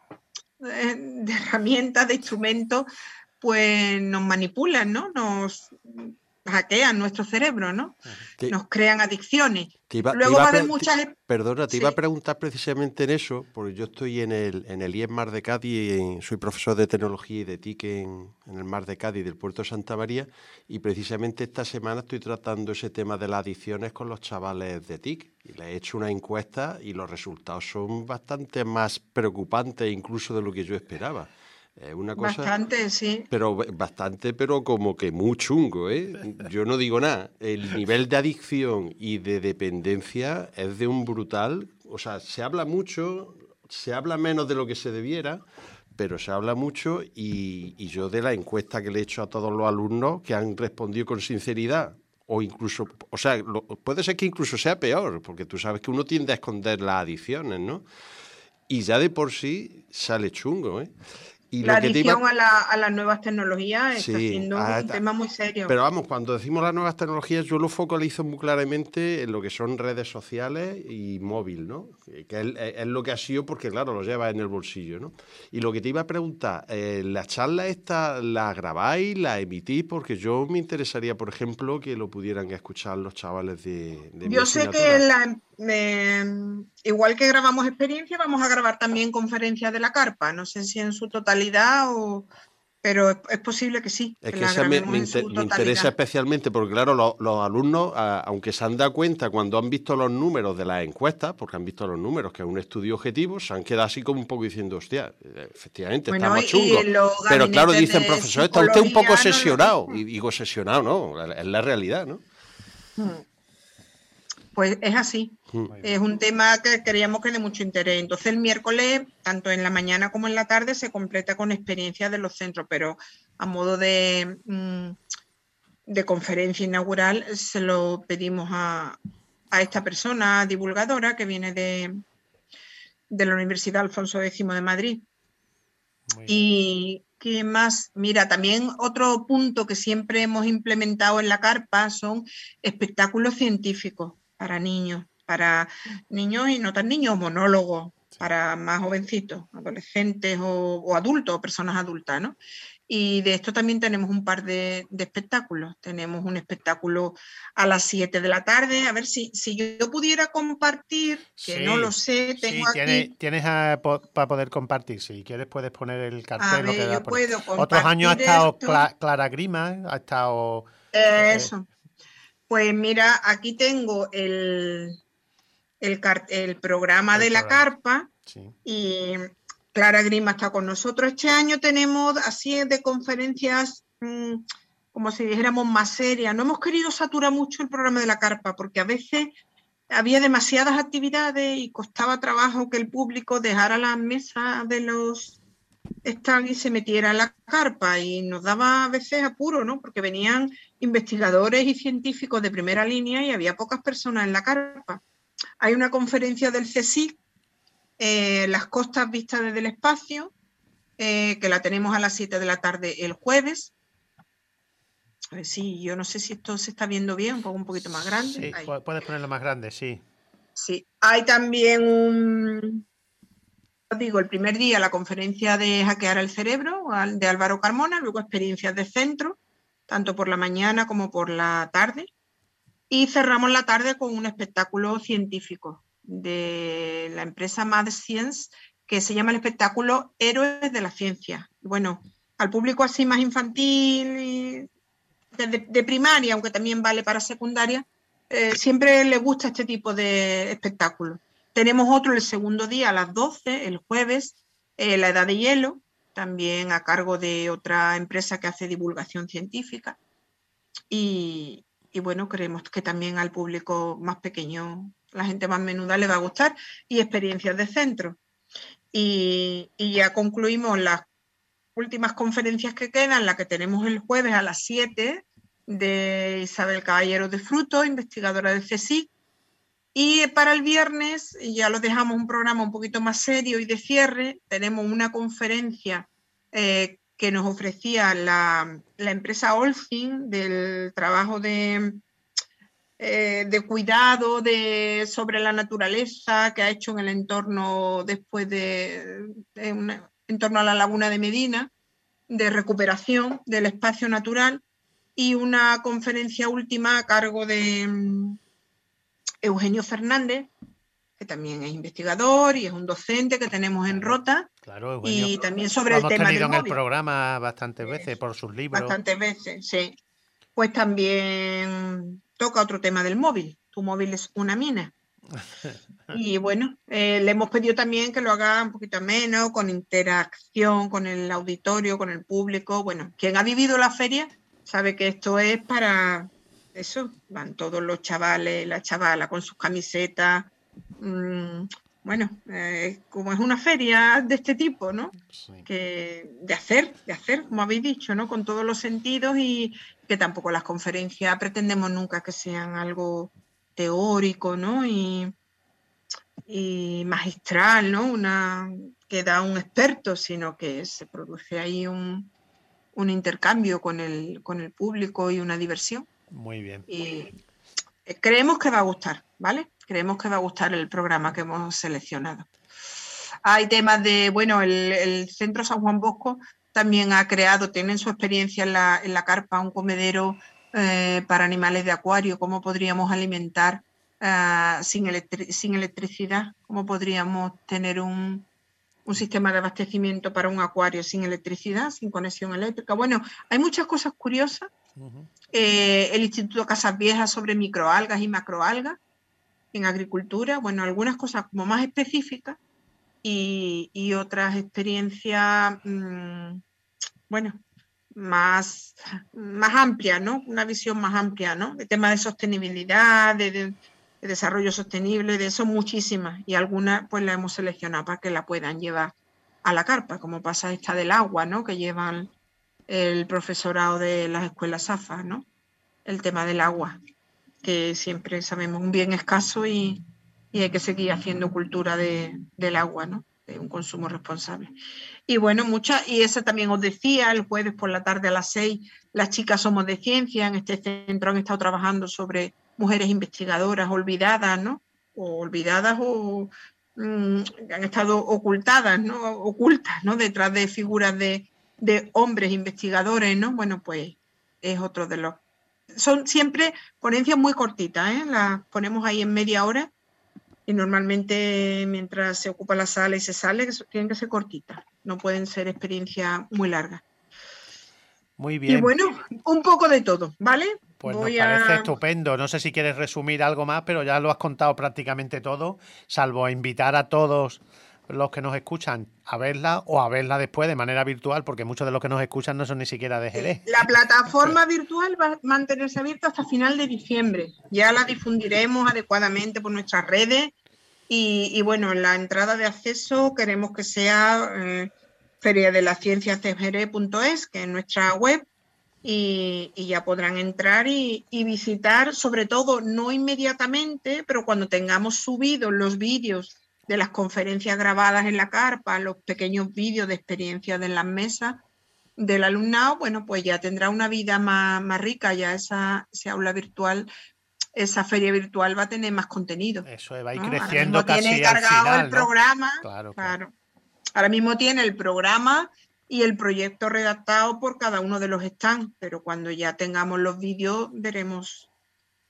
de, de herramientas, de instrumentos, pues nos manipulan, ¿no?, nos hackean nuestro cerebro, ¿no? Te- Nos crean adicciones. Te iba- te Luego iba va a pre- haber muchas... te- Perdona, te Sí. iba a preguntar precisamente en eso, porque yo estoy en el, en el I E S Mar de Cádiz, en- soy profesor de tecnología y de T I C en, en el Mar de Cádiz del puerto de Santa María, y precisamente esta semana estoy tratando ese tema de las adicciones con los chavales de T I C. Y les he hecho una encuesta y los resultados son bastante más preocupantes incluso de lo que yo esperaba. Es una cosa... Bastante, sí. Pero bastante, pero como que muy chungo, ¿eh? Yo no digo nada. El nivel de adicción y de dependencia es de un brutal... O sea, se habla mucho, se habla menos de lo que se debiera, pero se habla mucho y, y yo de la encuesta que le he hecho a todos los alumnos que han respondido con sinceridad, o incluso... O sea, lo, puede ser que incluso sea peor, porque tú sabes que uno tiende a esconder las adicciones, ¿no? Y ya de por sí sale chungo, ¿eh? Y La lo que te iba- adicción a, la- a las nuevas tecnologías está Sí, siendo ah, un está- tema muy serio. Pero vamos, cuando decimos las nuevas tecnologías, yo lo focalizo muy claramente en lo que son redes sociales y móvil, ¿no? Que que es, es lo que ha sido porque, claro, lo llevas en el bolsillo, ¿no? Y lo que te iba a preguntar, eh, ¿la charla esta la grabáis, la emitís? Porque yo me interesaría, por ejemplo, que lo pudieran escuchar los chavales de, de mi Yo sé asignatura. que la- me- igual que grabamos experiencia, vamos a grabar también conferencias de la carpa. No sé si en su totalidad o... Pero es, es posible que sí, Es que que la esa me, grabemos me en su inter- me interesa totalidad. especialmente porque, claro, los, los alumnos, a- aunque se han dado cuenta cuando han visto los números de las encuestas, porque han visto los números, que es un estudio objetivo, se han quedado así como un poco diciendo, hostia, eh, efectivamente, Bueno, estamos y- y chungos. en los Pero claro, gabinetes dicen, de profesor, está usted un psicología poco no lo obsesionado. dicen. Y digo, obsesionado, no, es la realidad, ¿no? Pues es así. Mm. Es un tema que creíamos que es de mucho interés. Entonces el miércoles, tanto en la mañana como en la tarde, se completa con experiencias de los centros, pero a modo de, mm, de conferencia inaugural se lo pedimos a, a esta persona divulgadora que viene de, de la Universidad Alfonso X de Madrid. Muy bien. Y qué más, mira, también otro punto que siempre hemos implementado en la carpa son espectáculos científicos para niños, para niños y no tan niños, monólogos para más jovencitos, adolescentes o, o adultos, o personas adultas, ¿no? Y de esto también tenemos un par de, de espectáculos. Tenemos un espectáculo a las siete de la tarde. A ver si, si yo pudiera compartir, que Sí, no lo sé, tengo sí, aquí. tienes, tienes a- po- para poder compartir. Si quieres puedes poner el cartel. lo ver, que da yo por- puedo Otros años ha compartir estado esto. Cla- Clara Grima, ha estado... eh, Eso. Pues mira, aquí tengo el, el, car- el programa El de la programa. carpa sí. y Clara Grima está con nosotros. Este año tenemos así de conferencias, mm, como si dijéramos más serias. No hemos querido saturar mucho el programa de la carpa porque a veces había demasiadas actividades y costaba trabajo que el público dejara las mesas de los stands y se metiera en la carpa, y nos daba a veces apuro, ¿no? Porque venían investigadores y científicos de primera línea y había pocas personas en la carpa. Hay una conferencia del C S I C, eh, Las costas vistas desde el espacio, eh, que la tenemos a las siete de la tarde el jueves. A ver si, yo no sé si esto se está viendo bien, un poco un poquito más grande. Sí, Ahí. pu- puedes ponerlo más grande, sí. Sí, hay también un, os digo, el primer día la conferencia de Hackear el cerebro al- de Álvaro Carmona, luego experiencias de centro, tanto por la mañana como por la tarde. Y cerramos la tarde con un espectáculo científico de la empresa Mad Science, que se llama el espectáculo Héroes de la Ciencia. Bueno, al público así más infantil y de, de primaria, aunque también vale para secundaria, eh, siempre le gusta este tipo de espectáculos. Tenemos otro el segundo día a las doce, el jueves, eh, La Edad de Hielo, también a cargo de otra empresa que hace divulgación científica. Y, y bueno, creemos que también al público más pequeño, la gente más menuda le va a gustar, y experiencias de centro. Y, y ya concluimos las últimas conferencias que quedan, la que tenemos el jueves a las siete, de Isabel Caballero de Fruto, investigadora de CSIC, y para el viernes ya lo dejamos un programa un poquito más serio y de cierre. Tenemos una conferencia eh, que nos ofrecía la, la empresa Olfin del trabajo de, eh, de cuidado de, sobre la naturaleza que ha hecho en el entorno después de, de una, en torno a la laguna de Medina, de recuperación del espacio natural, y una conferencia última a cargo de um, Eugenio Fernández, que también es investigador y es un docente que tenemos en Rota. Claro, Eugenio. Y también sobre el tema del móvil. Lo hemos tenido en el programa bastantes veces por sus libros. Bastantes veces, sí. Pues también toca otro tema del móvil. Tu móvil es una mina. Y bueno, eh, le hemos pedido también que lo haga un poquito menos, con interacción con el auditorio, con el público. Bueno, quien ha vivido la feria sabe que esto es para eso. Van todos los chavales, la chavala con sus camisetas. Mmm, bueno, eh, como es una feria de este tipo, ¿no? Sí. Que de hacer, de hacer, como habéis dicho, ¿no? Con todos los sentidos, y que tampoco las conferencias pretendemos nunca que sean algo teórico, ¿no? Y, y magistral, ¿no? Una que da un experto, sino que se produce ahí un, un intercambio con el, con el público y una diversión. Muy bien. Y creemos que va a gustar, ¿vale? Creemos que va a gustar el programa que hemos seleccionado. Hay temas de, bueno, el, el Centro San Juan Bosco también ha creado, tienen su experiencia en la, en la carpa, un comedero eh, para animales de acuario, cómo podríamos alimentar uh, sin, electri sin electricidad, cómo podríamos tener un, un sistema de abastecimiento para un acuario sin electricidad, sin conexión eléctrica. Bueno, hay muchas cosas curiosas. Uh-huh. eh, el Instituto Casas Viejas sobre microalgas y macroalgas en agricultura, bueno, algunas cosas como más específicas y, y otras experiencias, mmm, bueno, más, más amplias, ¿no? Una visión más amplia, ¿no? De temas de sostenibilidad, de, de, de desarrollo sostenible, de eso muchísimas, y algunas pues las hemos seleccionado para que la puedan llevar a la carpa, como pasa esta del agua, ¿no? Que llevan el profesorado de las escuelas S A F A, ¿no? El tema del agua, que siempre sabemos un bien escaso, y, y hay que seguir haciendo cultura de, del agua, ¿no? De un consumo responsable. Y bueno, muchas, y eso también os decía, el jueves por la tarde a las seis, las chicas somos de ciencia. En este centro han estado trabajando sobre mujeres investigadoras olvidadas, ¿no? O olvidadas o mmm, han estado ocultadas, ¿no? Ocultas, ¿no? Detrás de figuras de, de hombres investigadores, ¿no? Bueno, pues es otro de los... Son siempre ponencias muy cortitas, ¿eh? Las ponemos ahí en media hora, y normalmente mientras se ocupa la sala y se sale, tienen que ser cortitas, no pueden ser experiencias muy largas. Muy bien. Y bueno, un poco de todo, ¿vale? Pues Voy nos parece a... estupendo. No sé si quieres resumir algo más, pero ya lo has contado prácticamente todo, salvo invitar a todos los que nos escuchan a verla o a verla después de manera virtual, porque muchos de los que nos escuchan no son ni siquiera de Jerez. La plataforma virtual va a mantenerse abierta hasta final de diciembre. Ya la difundiremos adecuadamente por nuestras redes, y, y bueno, la entrada de acceso queremos que sea eh, feria de la ciencia c g r punto es, que es nuestra web, y, y ya podrán entrar y, y visitar, sobre todo no inmediatamente, pero cuando tengamos subidos los vídeos de las conferencias grabadas en la carpa, los pequeños vídeos de experiencias de las mesas del alumnado, bueno, pues ya tendrá una vida más, más rica, ya esa, esa aula virtual, esa feria virtual va a tener más contenido. Eso va a ir, ¿no? Creciendo. Ahora mismo casi tiene cargado al final, el programa, ¿no? Claro, claro. claro. Ahora mismo tiene el programa y el proyecto redactado por cada uno de los stands, pero cuando ya tengamos los vídeos veremos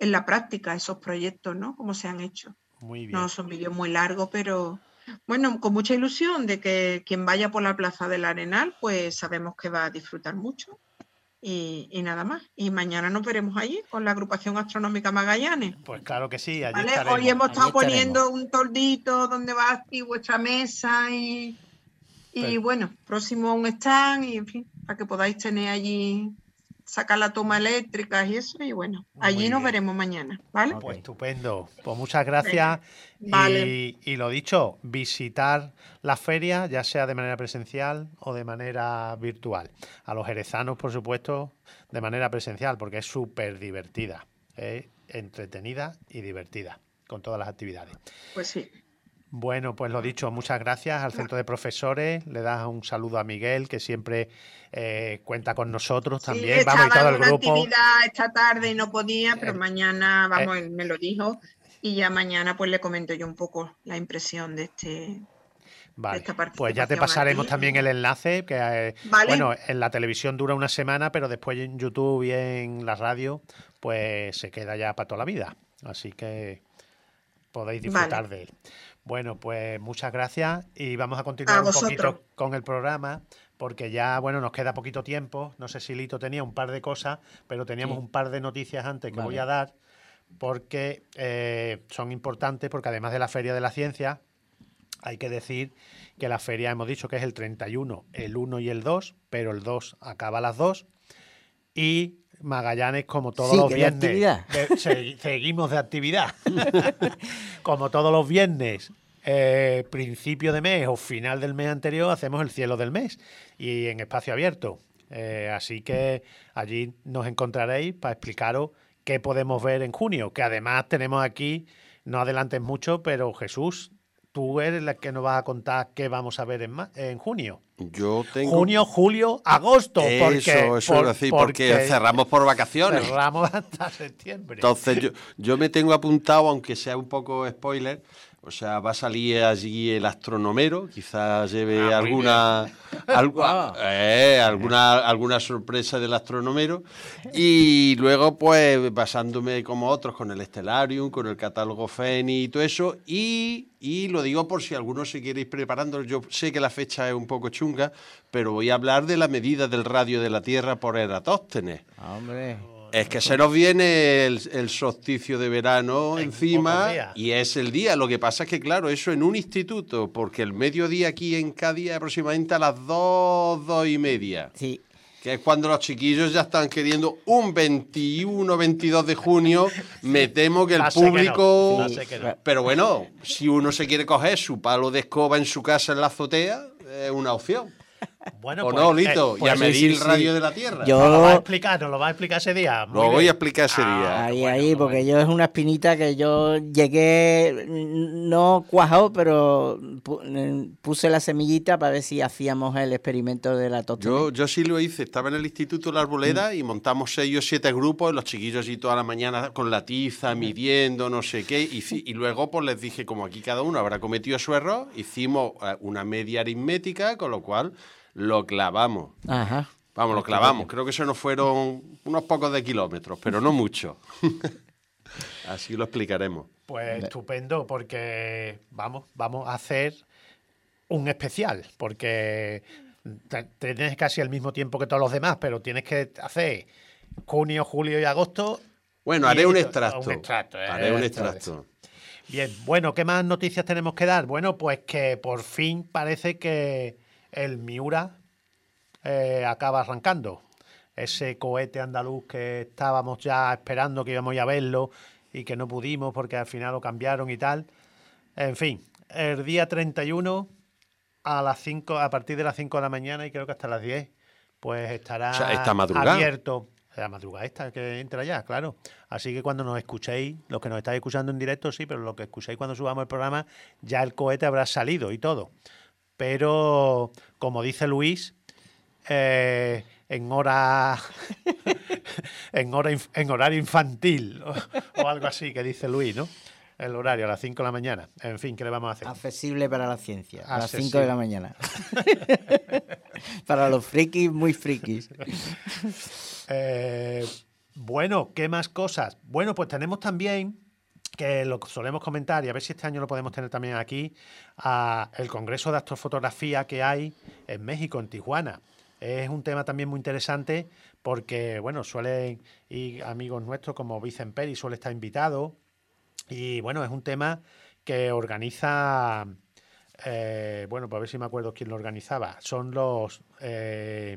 en la práctica esos proyectos, ¿no? Cómo se han hecho. Muy bien. No son vídeos muy largos, pero bueno, con mucha ilusión de que quien vaya por la Plaza del Arenal, pues sabemos que va a disfrutar mucho. Y, y nada más. Y mañana nos veremos allí con la agrupación astronómica Magallanes. Pues claro que sí, allí ¿Vale? estaremos. Hoy hemos estado Allí estaremos. poniendo un toldito donde va aquí vuestra mesa y, y Pero- bueno, próximo un stand y en fin, para que podáis tener allí, sacar la toma eléctrica y eso. Y bueno, allí Muy nos bien. veremos mañana, ¿vale? Pues Ok. estupendo. Pues muchas gracias. Vale. Y, y lo dicho, visitar la feria, ya sea de manera presencial o de manera virtual. A los jerezanos, por supuesto, de manera presencial, porque es súper divertida, es entretenida y divertida, con todas las actividades. Pues sí. Bueno, pues lo dicho, muchas gracias al Centro de Profesores. Le das un saludo a Miguel, que siempre eh, cuenta con nosotros también. Sí, Vamos, y estaba todo en el una grupo. actividad esta tarde y no podía, pero Eh, mañana, vamos, él me lo dijo. Y ya mañana pues le comento yo un poco la impresión de este... Vale, esta pues ya te participación pasaremos aquí. también el enlace, que eh, Vale. bueno, en la televisión dura una semana, pero después en YouTube y en la radio, pues se queda ya para toda la vida. Así que podéis disfrutar Vale. de él. Bueno, pues muchas gracias y vamos a continuar A un vosotros. poquito con el programa, porque ya, bueno, nos queda poquito tiempo. No sé si Lito tenía un par de cosas, pero teníamos Sí. un par de noticias antes que Vale. voy a dar, porque eh, son importantes, porque además de la Feria de la Ciencia, hay que decir que la feria hemos dicho que es el treinta y uno, el uno y el dos, pero el dos acaba a las dos. Y Magallanes, como todos Sí, los que de viernes, actividad. de- segui- seguimos de actividad. Como todos los viernes, eh, principio de mes o final del mes anterior, hacemos el cielo del mes y en espacio abierto. Eh, así que allí nos encontraréis para explicaros qué podemos ver en junio, que además tenemos aquí, no adelantes mucho, pero Jesús, tú eres la que nos vas a contar qué vamos a ver en, ma- en junio. Yo tengo... Junio, julio, agosto. Porque, Eso, eso por- iba a decir, porque, cerramos por vacaciones. cerramos hasta septiembre. Entonces yo, yo me tengo apuntado, aunque sea un poco spoiler, o sea, va a salir allí el astronomero, quizás lleve Ah, muy alguna, algu- Ah. eh, alguna alguna sorpresa del astronomero. Y luego, pues, basándome como otros con el Stellarium, con el catálogo Feni y todo eso. Y, y lo digo por si alguno se quiere ir preparando. Yo sé que la fecha es un poco chunga, pero voy a hablar de la medida del radio de la Tierra por Eratóstenes. Hombre. Es que se nos viene el, el solsticio de verano En encima pocos días. y es el día. Lo que pasa es que, claro, eso en un instituto, porque el mediodía aquí en Cádiz es aproximadamente a las dos, dos y media, Sí. que es cuando los chiquillos ya están queriendo un veintiuno, veintidós de junio. Me temo que el Ya sé que no, público... ya sé que no. Pero bueno, si uno se quiere coger su palo de escoba en su casa en la azotea, es una opción. Bueno, ¿O pues, no, Lito? eh, y pues a medir sí, el sí. radio de la Tierra. Yo- nos lo va a explicar, nos lo va a explicar ese día. Muy Lo voy bien. a explicar ese día. Ahí, bueno, ahí, porque yo es una espinita que yo llegué, mm, no cuajado, pero pu- mm, puse la semillita para ver si hacíamos el experimento de la tostada. Yo, yo sí lo hice, estaba en el Instituto de la Arboleda y montamos seis o siete grupos, los chiquillos y toda la mañana con la tiza, midiendo, no sé qué, y, fi- y luego pues les dije, como aquí cada uno habrá cometido su error, hicimos eh, una media aritmética, con lo cual lo clavamos. Ajá. Vamos, lo clavamos. Creo que eso nos fueron unos pocos de kilómetros, pero no mucho. Así lo explicaremos. Pues estupendo, porque vamos, vamos a hacer un especial, porque te- tienes casi el mismo tiempo que todos los demás, pero tienes que hacer junio, julio y agosto. Bueno, Y haré un esto- extracto. un extracto, eh, Haré un extracto. extracto. Bien, bueno, ¿qué más noticias tenemos que dar? Bueno, pues que por fin parece que el Miura eh, acaba arrancando. Ese cohete andaluz que estábamos ya esperando que íbamos a ir a verlo y que no pudimos porque al final lo cambiaron y tal. En fin, el día treinta y uno a las cinco, a partir de las cinco de la mañana y creo que hasta las diez, pues estará O sea, esta madrugada. abierto. La madrugada esta que entra ya, claro. Así que cuando nos escuchéis, los que nos estáis escuchando en directo, sí, pero los que escuchéis cuando subamos el programa, ya el cohete habrá salido y todo. Pero, como dice Luis, eh, en hora en hora inf- en horario infantil o, o algo así que dice Luis, ¿no? El horario a las cinco de la mañana. En fin, ¿qué le vamos a hacer? Accesible para la ciencia, a las Accesible. cinco de la mañana. Para los frikis, muy frikis. Eh, Bueno, ¿qué más cosas? Bueno, pues tenemos también, que lo solemos comentar, y a ver si este año lo podemos tener también aquí, a el Congreso de Astrofotografía que hay en México, en Tijuana. Es un tema también muy interesante porque, bueno, suelen ir amigos nuestros como Vicent Peri, suele estar invitado. Y, bueno, es un tema que organiza, eh, bueno, pues a ver si me acuerdo quién lo organizaba. Son los... Eh,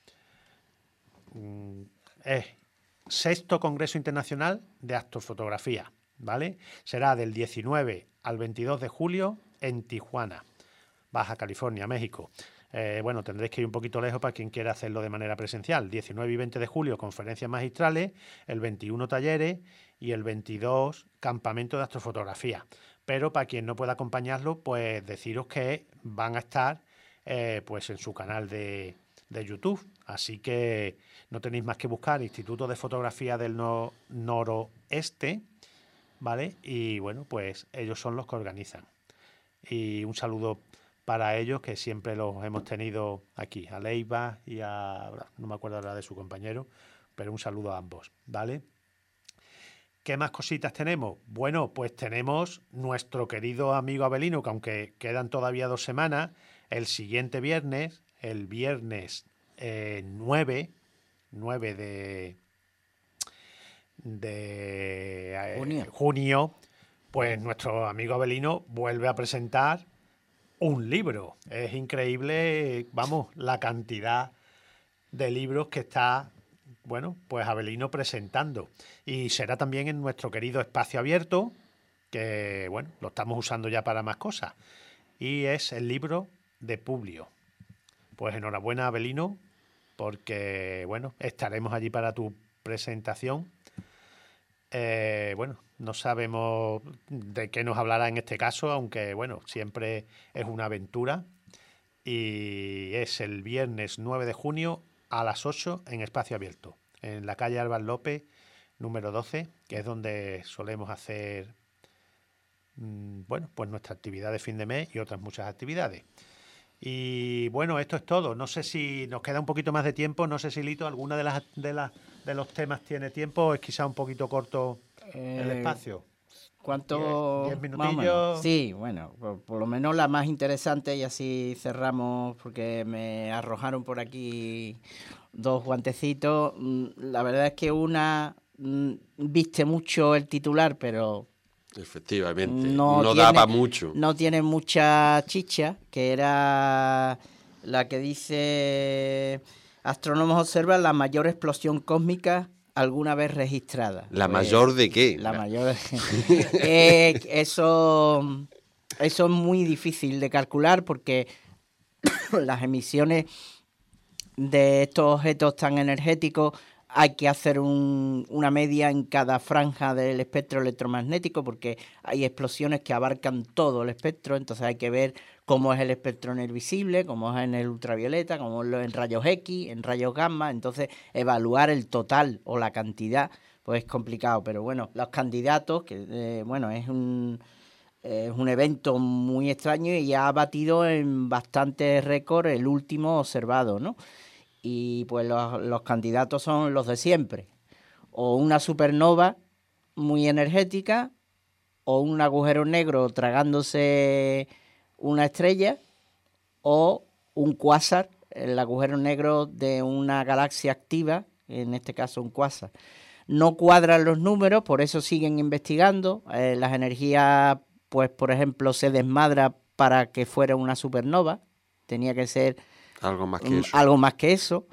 eh, Sexto Congreso Internacional de Astrofotografía, ¿vale? Será del diecinueve al veintidós de julio en Tijuana, Baja California, México. Eh, bueno, tendréis que ir un poquito lejos para quien quiera hacerlo de manera presencial. diecinueve y veinte de julio, conferencias magistrales, el veintiuno talleres y el veintidós campamento de astrofotografía. Pero para quien no pueda acompañarlo, pues deciros que van a estar eh, pues en su canal de, de YouTube. Así que no tenéis más que buscar Instituto de Fotografía del no Noroeste, ¿vale? Y bueno, pues ellos son los que organizan. Y un saludo para ellos, que siempre los hemos tenido aquí, a Leiva y a... no me acuerdo ahora de su compañero, pero un saludo a ambos, ¿vale? ¿Qué más cositas tenemos? Bueno, pues tenemos nuestro querido amigo Avelino, que aunque quedan todavía dos semanas, el siguiente viernes, el viernes eh, nueve de, de eh, junio. junio, pues nuestro amigo Avelino vuelve a presentar un libro. Es increíble, vamos, la cantidad de libros que está, bueno, pues Avelino presentando. Y será también en nuestro querido espacio abierto, que, bueno, lo estamos usando ya para más cosas. Y es el libro de Publio. Pues enhorabuena, Avelino, porque, bueno, estaremos allí para tu presentación. Eh, bueno, no sabemos de qué nos hablará en este caso, aunque, bueno, siempre es una aventura. Y es el viernes nueve de junio a las ocho en espacio abierto, en la calle Álvaro López, número doce, que es donde solemos hacer, mmm, bueno, pues nuestra actividad de fin de mes y otras muchas actividades. Y bueno, esto es todo. No sé si nos queda un poquito más de tiempo. No sé si, Lito, alguna de las de las de los temas tiene tiempo o es quizá un poquito corto eh, el espacio. ¿Cuánto? Diez, diez minutillos. Sí, bueno, por, por lo menos la más interesante, y así cerramos, porque me arrojaron por aquí dos guantecitos. La verdad es que una viste mucho el titular, pero efectivamente, no, no tiene, daba mucho. No tiene mucha chicha, que era la que dice: astrónomos observan la mayor explosión cósmica alguna vez registrada. ¿La pues, mayor de qué? La mayor de... eh, eso, eso es muy difícil de calcular, porque las emisiones de estos objetos tan energéticos hay que hacer un, una media en cada franja del espectro electromagnético, porque hay explosiones que abarcan todo el espectro. Entonces hay que ver cómo es el espectro en el visible, cómo es en el ultravioleta, cómo es en rayos X, en rayos gamma. Entonces evaluar el total o la cantidad pues es complicado. Pero bueno, los candidatos, que eh, bueno, es un, es un evento muy extraño y ha batido en bastantes récords el último observado, ¿no? Y pues los, los candidatos son los de siempre: o una supernova muy energética, o un agujero negro tragándose una estrella, o un cuásar, el agujero negro de una galaxia activa, en este caso un cuásar. No cuadran los números, por eso siguen investigando. Eh, las energías, pues por ejemplo, se desmadra para que fuera una supernova. Tenía que ser algo más que eso. Algo más que eso.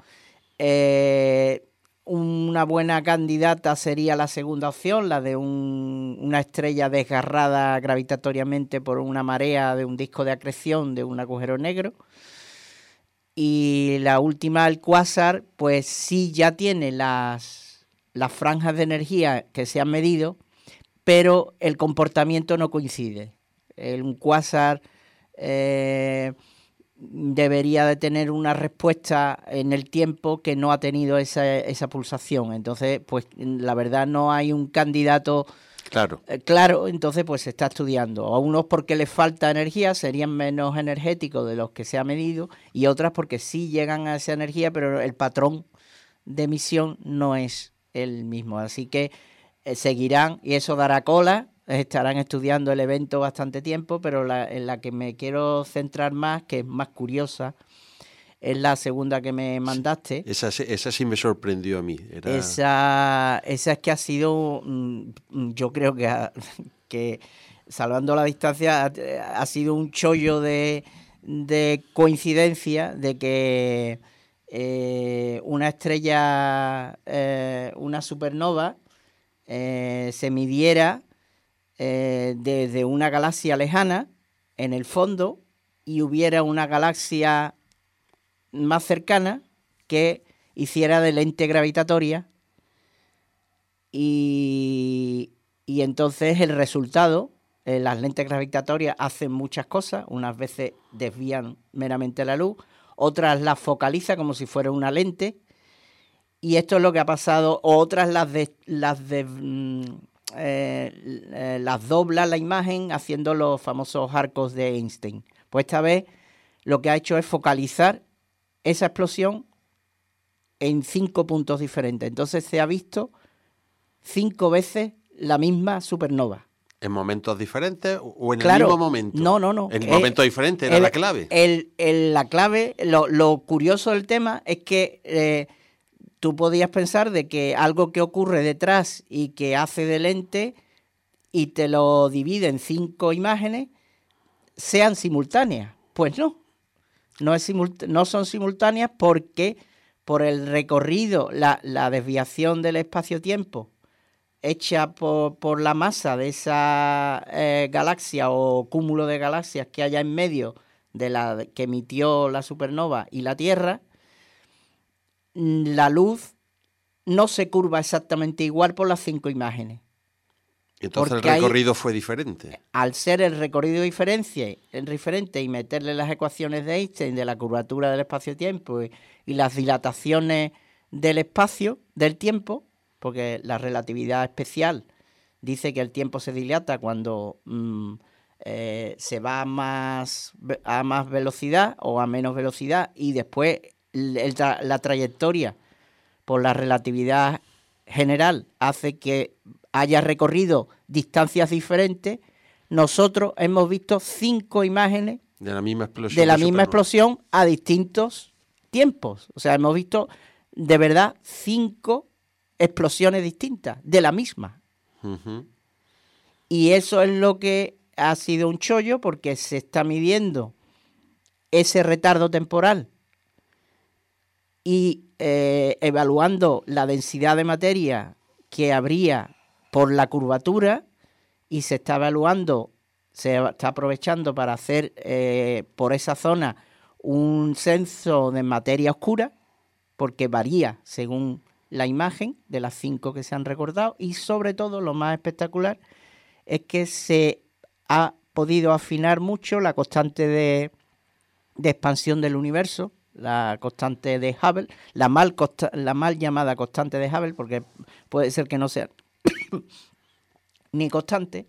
Eh, una buena candidata sería la segunda opción, la de un, una estrella desgarrada gravitatoriamente por una marea de un disco de acreción de un agujero negro. Y la última, el cuásar, pues sí ya tiene las, las franjas de energía que se han medido, pero el comportamiento no coincide. El, un cuásar eh, debería de tener una respuesta en el tiempo que no ha tenido esa, esa pulsación. Entonces, pues la verdad no hay un candidato claro. Eh, claro, entonces pues se está estudiando. A unos porque les falta energía, serían menos energéticos de los que se ha medido, y otras porque sí llegan a esa energía, pero el patrón de emisión no es el mismo. Así que eh, seguirán, y eso dará cola, estarán estudiando el evento bastante tiempo, pero la, en la que me quiero centrar más, que es más curiosa, es la segunda que me mandaste. Esa, esa sí me sorprendió a mí. Era... Esa, esa es que ha sido, yo creo que, ha, que salvando la distancia, ha, ha sido un chollo de, de coincidencia de que eh, una estrella, eh, una supernova, eh, se midiera eh, desde una galaxia lejana en el fondo y hubiera una galaxia más cercana que hiciera de lente gravitatoria y, y entonces el resultado, eh, las lentes gravitatorias hacen muchas cosas, unas veces desvían meramente la luz, otras las focaliza como si fuera una lente, y esto es lo que ha pasado, o otras las de, las de mm, eh, eh, las dobla la imagen haciendo los famosos arcos de Einstein. Pues esta vez lo que ha hecho es focalizar esa explosión en cinco puntos diferentes. Entonces se ha visto cinco veces la misma supernova. ¿En momentos diferentes o en Claro, el mismo momento? No, no, no. En eh, momentos diferentes era el, la clave. El, el, la clave, lo, lo curioso del tema es que eh, tú podías pensar de que algo que ocurre detrás y que hace de lente y te lo divide en cinco imágenes sean simultáneas. Pues no. No, es simult- no son simultáneas porque por el recorrido, la, la desviación del espacio-tiempo hecha por, por la masa de esa eh, galaxia o cúmulo de galaxias que haya en medio de la que emitió la supernova y la Tierra, la luz no se curva exactamente igual por las cinco imágenes. Entonces Porque el recorrido hay, fue diferente. Al ser el recorrido diferente, diferente y meterle las ecuaciones de Einstein de la curvatura del espacio-tiempo y, y las dilataciones del espacio, del tiempo, porque la relatividad especial dice que el tiempo se dilata cuando mmm, eh, se va a más, a más velocidad o a menos velocidad, y después el, el, la trayectoria por la relatividad general hace que haya recorrido distancias diferentes. Nosotros hemos visto cinco imágenes de la misma explosión, de la misma explosión a distintos tiempos. O sea, hemos visto de verdad cinco explosiones distintas de la misma. Uh-huh. Y eso es lo que ha sido un chollo, porque se está midiendo ese retardo temporal y eh, evaluando la densidad de materia que habría por la curvatura, y se está evaluando, se está aprovechando para hacer eh, por esa zona un censo de materia oscura, porque varía según la imagen de las cinco que se han recordado, y sobre todo lo más espectacular es que se ha podido afinar mucho la constante de, de expansión del universo, la constante de Hubble, la mal, consta, la mal llamada constante de Hubble, porque puede ser que no sea ni constante,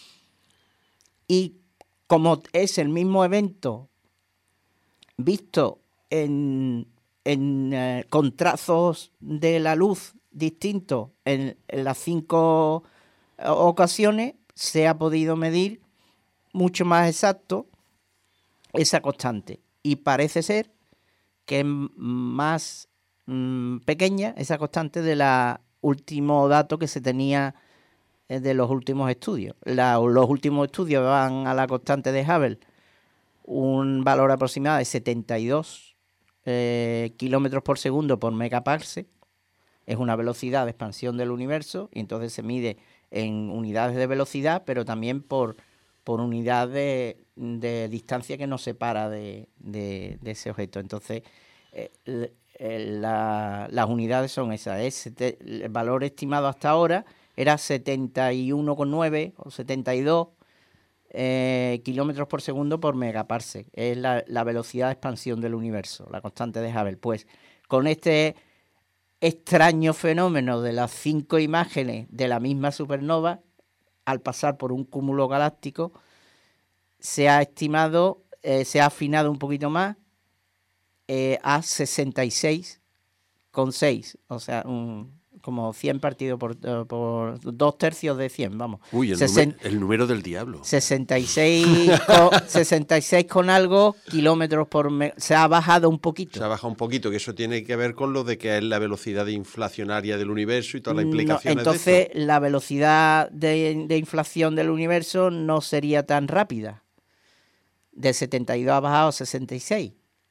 y como es el mismo evento visto en, en eh, con trazos de la luz distintos en, en las cinco ocasiones, se ha podido medir mucho más exacto esa constante, y parece ser que es más mmm, pequeña esa constante de la último dato que se tenía eh, de los últimos estudios. La, los últimos estudios van a la constante de Hubble un valor aproximado de setenta y dos eh, kilómetros por segundo por megaparsec. Es una velocidad de expansión del universo, y entonces se mide en unidades de velocidad, pero también por, por unidad de, de distancia que nos separa de, de, de ese objeto. Entonces, eh, la, las unidades son esas. Es, el valor estimado hasta ahora era setenta y uno coma nueve o setenta y dos eh, kilómetros por segundo por megaparsec. Es la, la velocidad de expansión del universo, la constante de Hubble. Pues con este extraño fenómeno de las cinco imágenes de la misma supernova, al pasar por un cúmulo galáctico, se ha estimado, eh, se ha afinado un poquito más eh, a sesenta y seis coma seis, o sea, un, como cien partidos por, por dos tercios de cien, vamos. Uy, el, Sesen- número, el número del diablo. sesenta y seis con, sesenta y seis con algo kilómetros por me- se ha bajado un poquito. Se ha bajado un poquito, que eso tiene que ver con lo de que es la velocidad inflacionaria del universo y todas las No, implicaciones entonces de esto. la velocidad de, de inflación del universo no sería tan rápida. De setenta y dos ha bajado a sesenta y seis.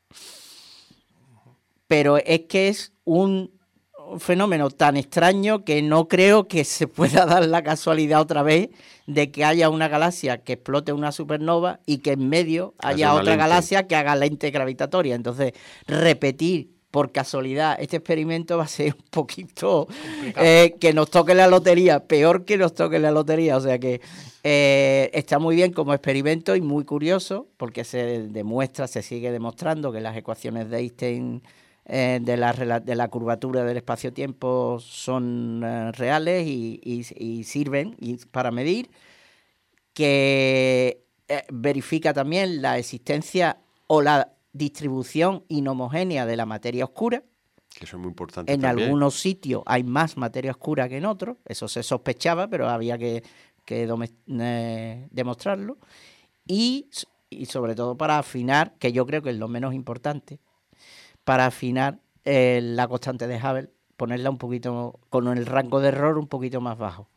Pero es que es un fenómeno tan extraño que no creo que se pueda dar la casualidad otra vez de que haya una galaxia que explote una supernova y que en medio haya una otra lente. galaxia que haga lente gravitatoria. Entonces, repetir por casualidad este experimento va a ser un poquito eh, que nos toque la lotería, peor que nos toque la lotería. O sea que eh, está muy bien como experimento y muy curioso porque se demuestra, se sigue demostrando que las ecuaciones de Einstein eh, de, la, rela- de la curvatura del espacio-tiempo son eh, reales y, y- y sirven y- para medir, que eh, verifica también la existencia o la distribución inhomogénea de la materia oscura. Que eso es muy importante En también. algunos sitios hay más materia oscura que en otros, eso se sospechaba, pero había que, que dome- eh, demostrarlo. Y, s- y sobre todo para afinar, que yo creo que es lo menos importante, para afinar eh, la constante de Hubble, ponerla un poquito, con el rango de error un poquito más bajo.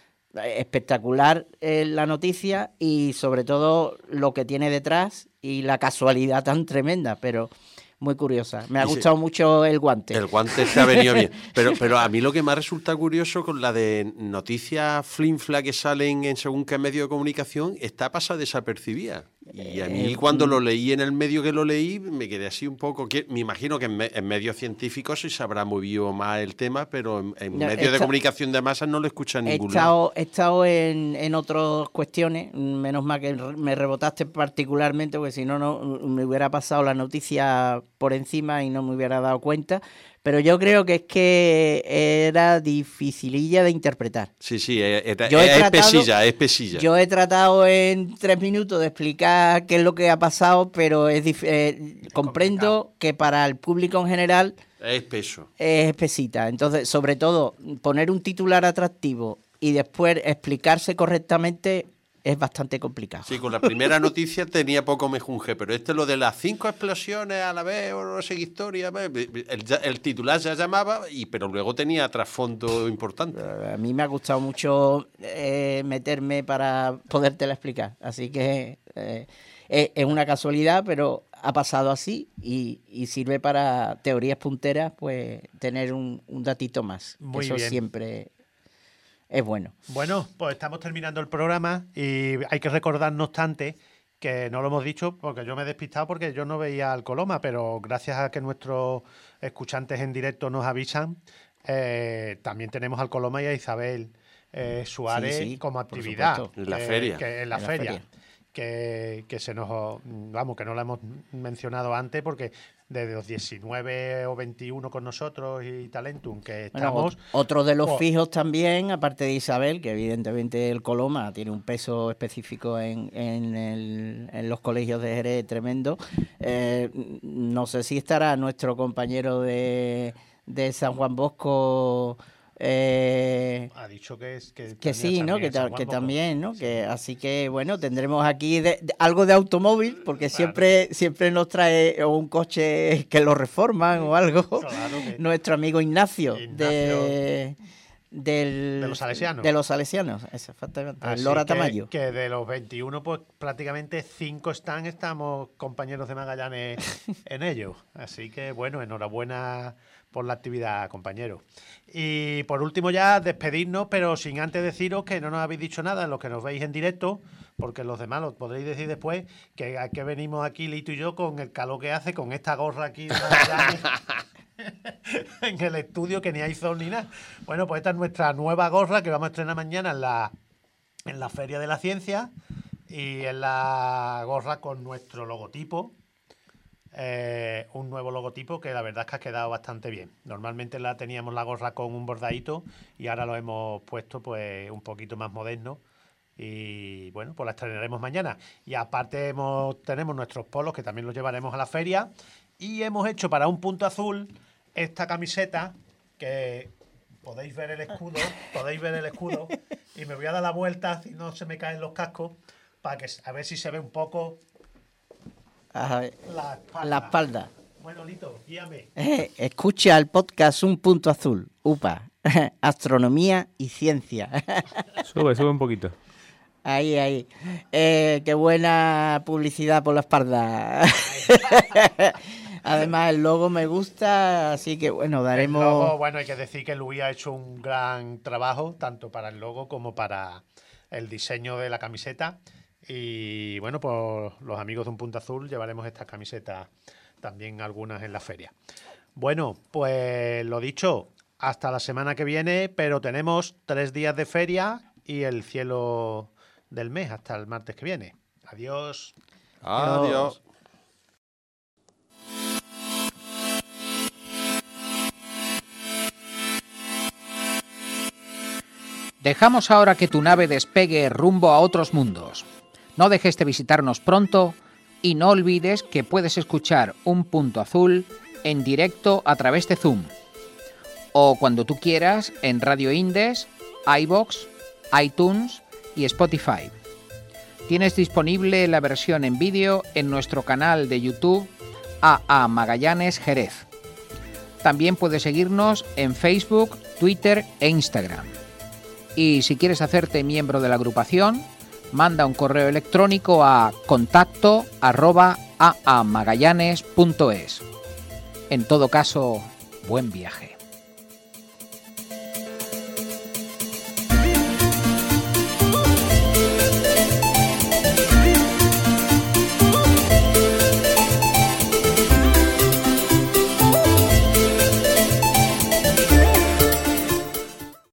Eh, Espectacular eh, la noticia y sobre todo lo que tiene detrás y la casualidad tan tremenda, pero muy curiosa. Me ha Y se- gustado mucho el guante. El guante te ha venido bien. Pero, pero a mí lo que más resulta curioso con la de noticias flinfla que salen en según qué medio de comunicación está pasada desapercibida. Y a mí Eh, cuando lo leí en el medio que lo leí me quedé así un poco... que- me imagino que en, me- en medios científicos sí se habrá movido más el tema, pero en, en No, medios de esta- comunicación de masas no lo escucha en He ningún lado. estado, he estado en, en otras cuestiones, menos mal que re- me rebotaste particularmente, porque si no, no me hubiera pasado la noticia por encima y no me hubiera dado cuenta. Pero yo creo que es que era dificililla de interpretar. Sí, sí, es, es, Yo he es tratado- pesilla, es pesilla. Yo he tratado en tres minutos de explicar qué es lo que ha pasado, pero es dif- eh, comprendo que para el público en general Es peso. es espesita. Entonces, sobre todo, poner un titular atractivo y después explicarse correctamente es bastante complicado. Sí, con la primera noticia tenía poco mejunje, pero este lo de las cinco explosiones a la vez o no sé qué historia, el, ya- el titular ya llamaba, y pero luego tenía trasfondo importante. A mí me ha gustado mucho eh, meterme para podértela explicar. Así que eh, es, es una casualidad, pero ha pasado así y, y sirve para teorías punteras, pues tener un, un datito más. Muy Eso bien. siempre es bueno. Bueno, pues estamos terminando el programa y hay que recordar, no obstante, que no lo hemos dicho porque yo me he despistado porque yo no veía al Coloma, pero gracias a que nuestros escuchantes en directo nos avisan, eh, también tenemos al Coloma y a Isabel eh, Suárez Sí, sí, como por actividad. supuesto. En la eh, feria. que en la En la feria. feria. Que, que se nos, vamos, que no la hemos mencionado antes porque desde los diecinueve o veintiuno con nosotros y Talentum que Bueno, estamos... ot- otro de los pues- fijos también, aparte de Isabel, que evidentemente el Coloma tiene un peso específico en, en, el- en los colegios de Jerez tremendo. Eh, no sé si estará nuestro compañero de, de San Juan Bosco. Eh, Ha dicho que es que, que tenía sí, ¿no? también Que, ta- San Juan que Bosco. también, ¿no? Sí. Que así que bueno, tendremos aquí de- de- algo de automóvil, porque Claro. siempre siempre nos trae o un coche que lo reforman o algo. Claro que- Nuestro amigo Ignacio, Ignacio. de del, De los salesianos. De los salesianos, eso, exactamente. Así El Lora que, Tamayo. que de los veintiuno, pues prácticamente cinco están, estamos compañeros de Magallanes en ello. Así que bueno, enhorabuena por la actividad, compañeros. Y por último ya despedirnos, pero sin antes deciros que no nos habéis dicho nada en los que nos veis en directo, porque los demás lo podréis decir después, que a que venimos aquí Lito y yo con el calor que hace, con esta gorra aquí de Magallanes. En el estudio que ni hay sol ni nada. Bueno, pues esta es nuestra nueva gorra que vamos a estrenar mañana en la, en la Feria de la Ciencia, y es la gorra con nuestro logotipo, eh, un nuevo logotipo que la verdad es que ha quedado bastante bien. Normalmente la teníamos la gorra con un bordadito y ahora lo hemos puesto pues un poquito más moderno. Y bueno, pues la estrenaremos mañana. Y aparte hemos, tenemos nuestros polos que también los llevaremos a la feria. Y hemos hecho para un punto azul esta camiseta que podéis ver el escudo, podéis ver el escudo, y me voy a dar la vuelta, si no se me caen los cascos, para que a ver si se ve un poco A ver, la espalda. la espalda. Bueno, Lito, guíame. Eh, escucha el podcast Un Punto Azul, U P A, Astronomía y Ciencia. Sube, sube un poquito. Ahí, ahí. Eh, qué buena publicidad por la espalda. Además, el logo me gusta, así que bueno, daremos... El logo, bueno, hay que decir que Luis ha hecho un gran trabajo, tanto para el logo como para el diseño de la camiseta. Y bueno, pues los amigos de Un Punto Azul llevaremos estas camisetas, también algunas en la feria. Bueno, pues lo dicho, hasta la semana que viene, pero tenemos tres días de feria y el cielo del mes hasta el martes que viene. Adiós. Adiós. Dejamos ahora que tu nave despegue rumbo a otros mundos. No dejes de visitarnos pronto y no olvides que puedes escuchar Un Punto Azul en directo a través de Zoom o cuando tú quieras en Radio Indes, iVoox, iTunes y Spotify. Tienes disponible la versión en vídeo en nuestro canal de YouTube A A Magallanes Jerez. También puedes seguirnos en Facebook, Twitter e Instagram. Y si quieres hacerte miembro de la agrupación, manda un correo electrónico a contacto arroba aamagallanes punto es. En todo caso, buen viaje.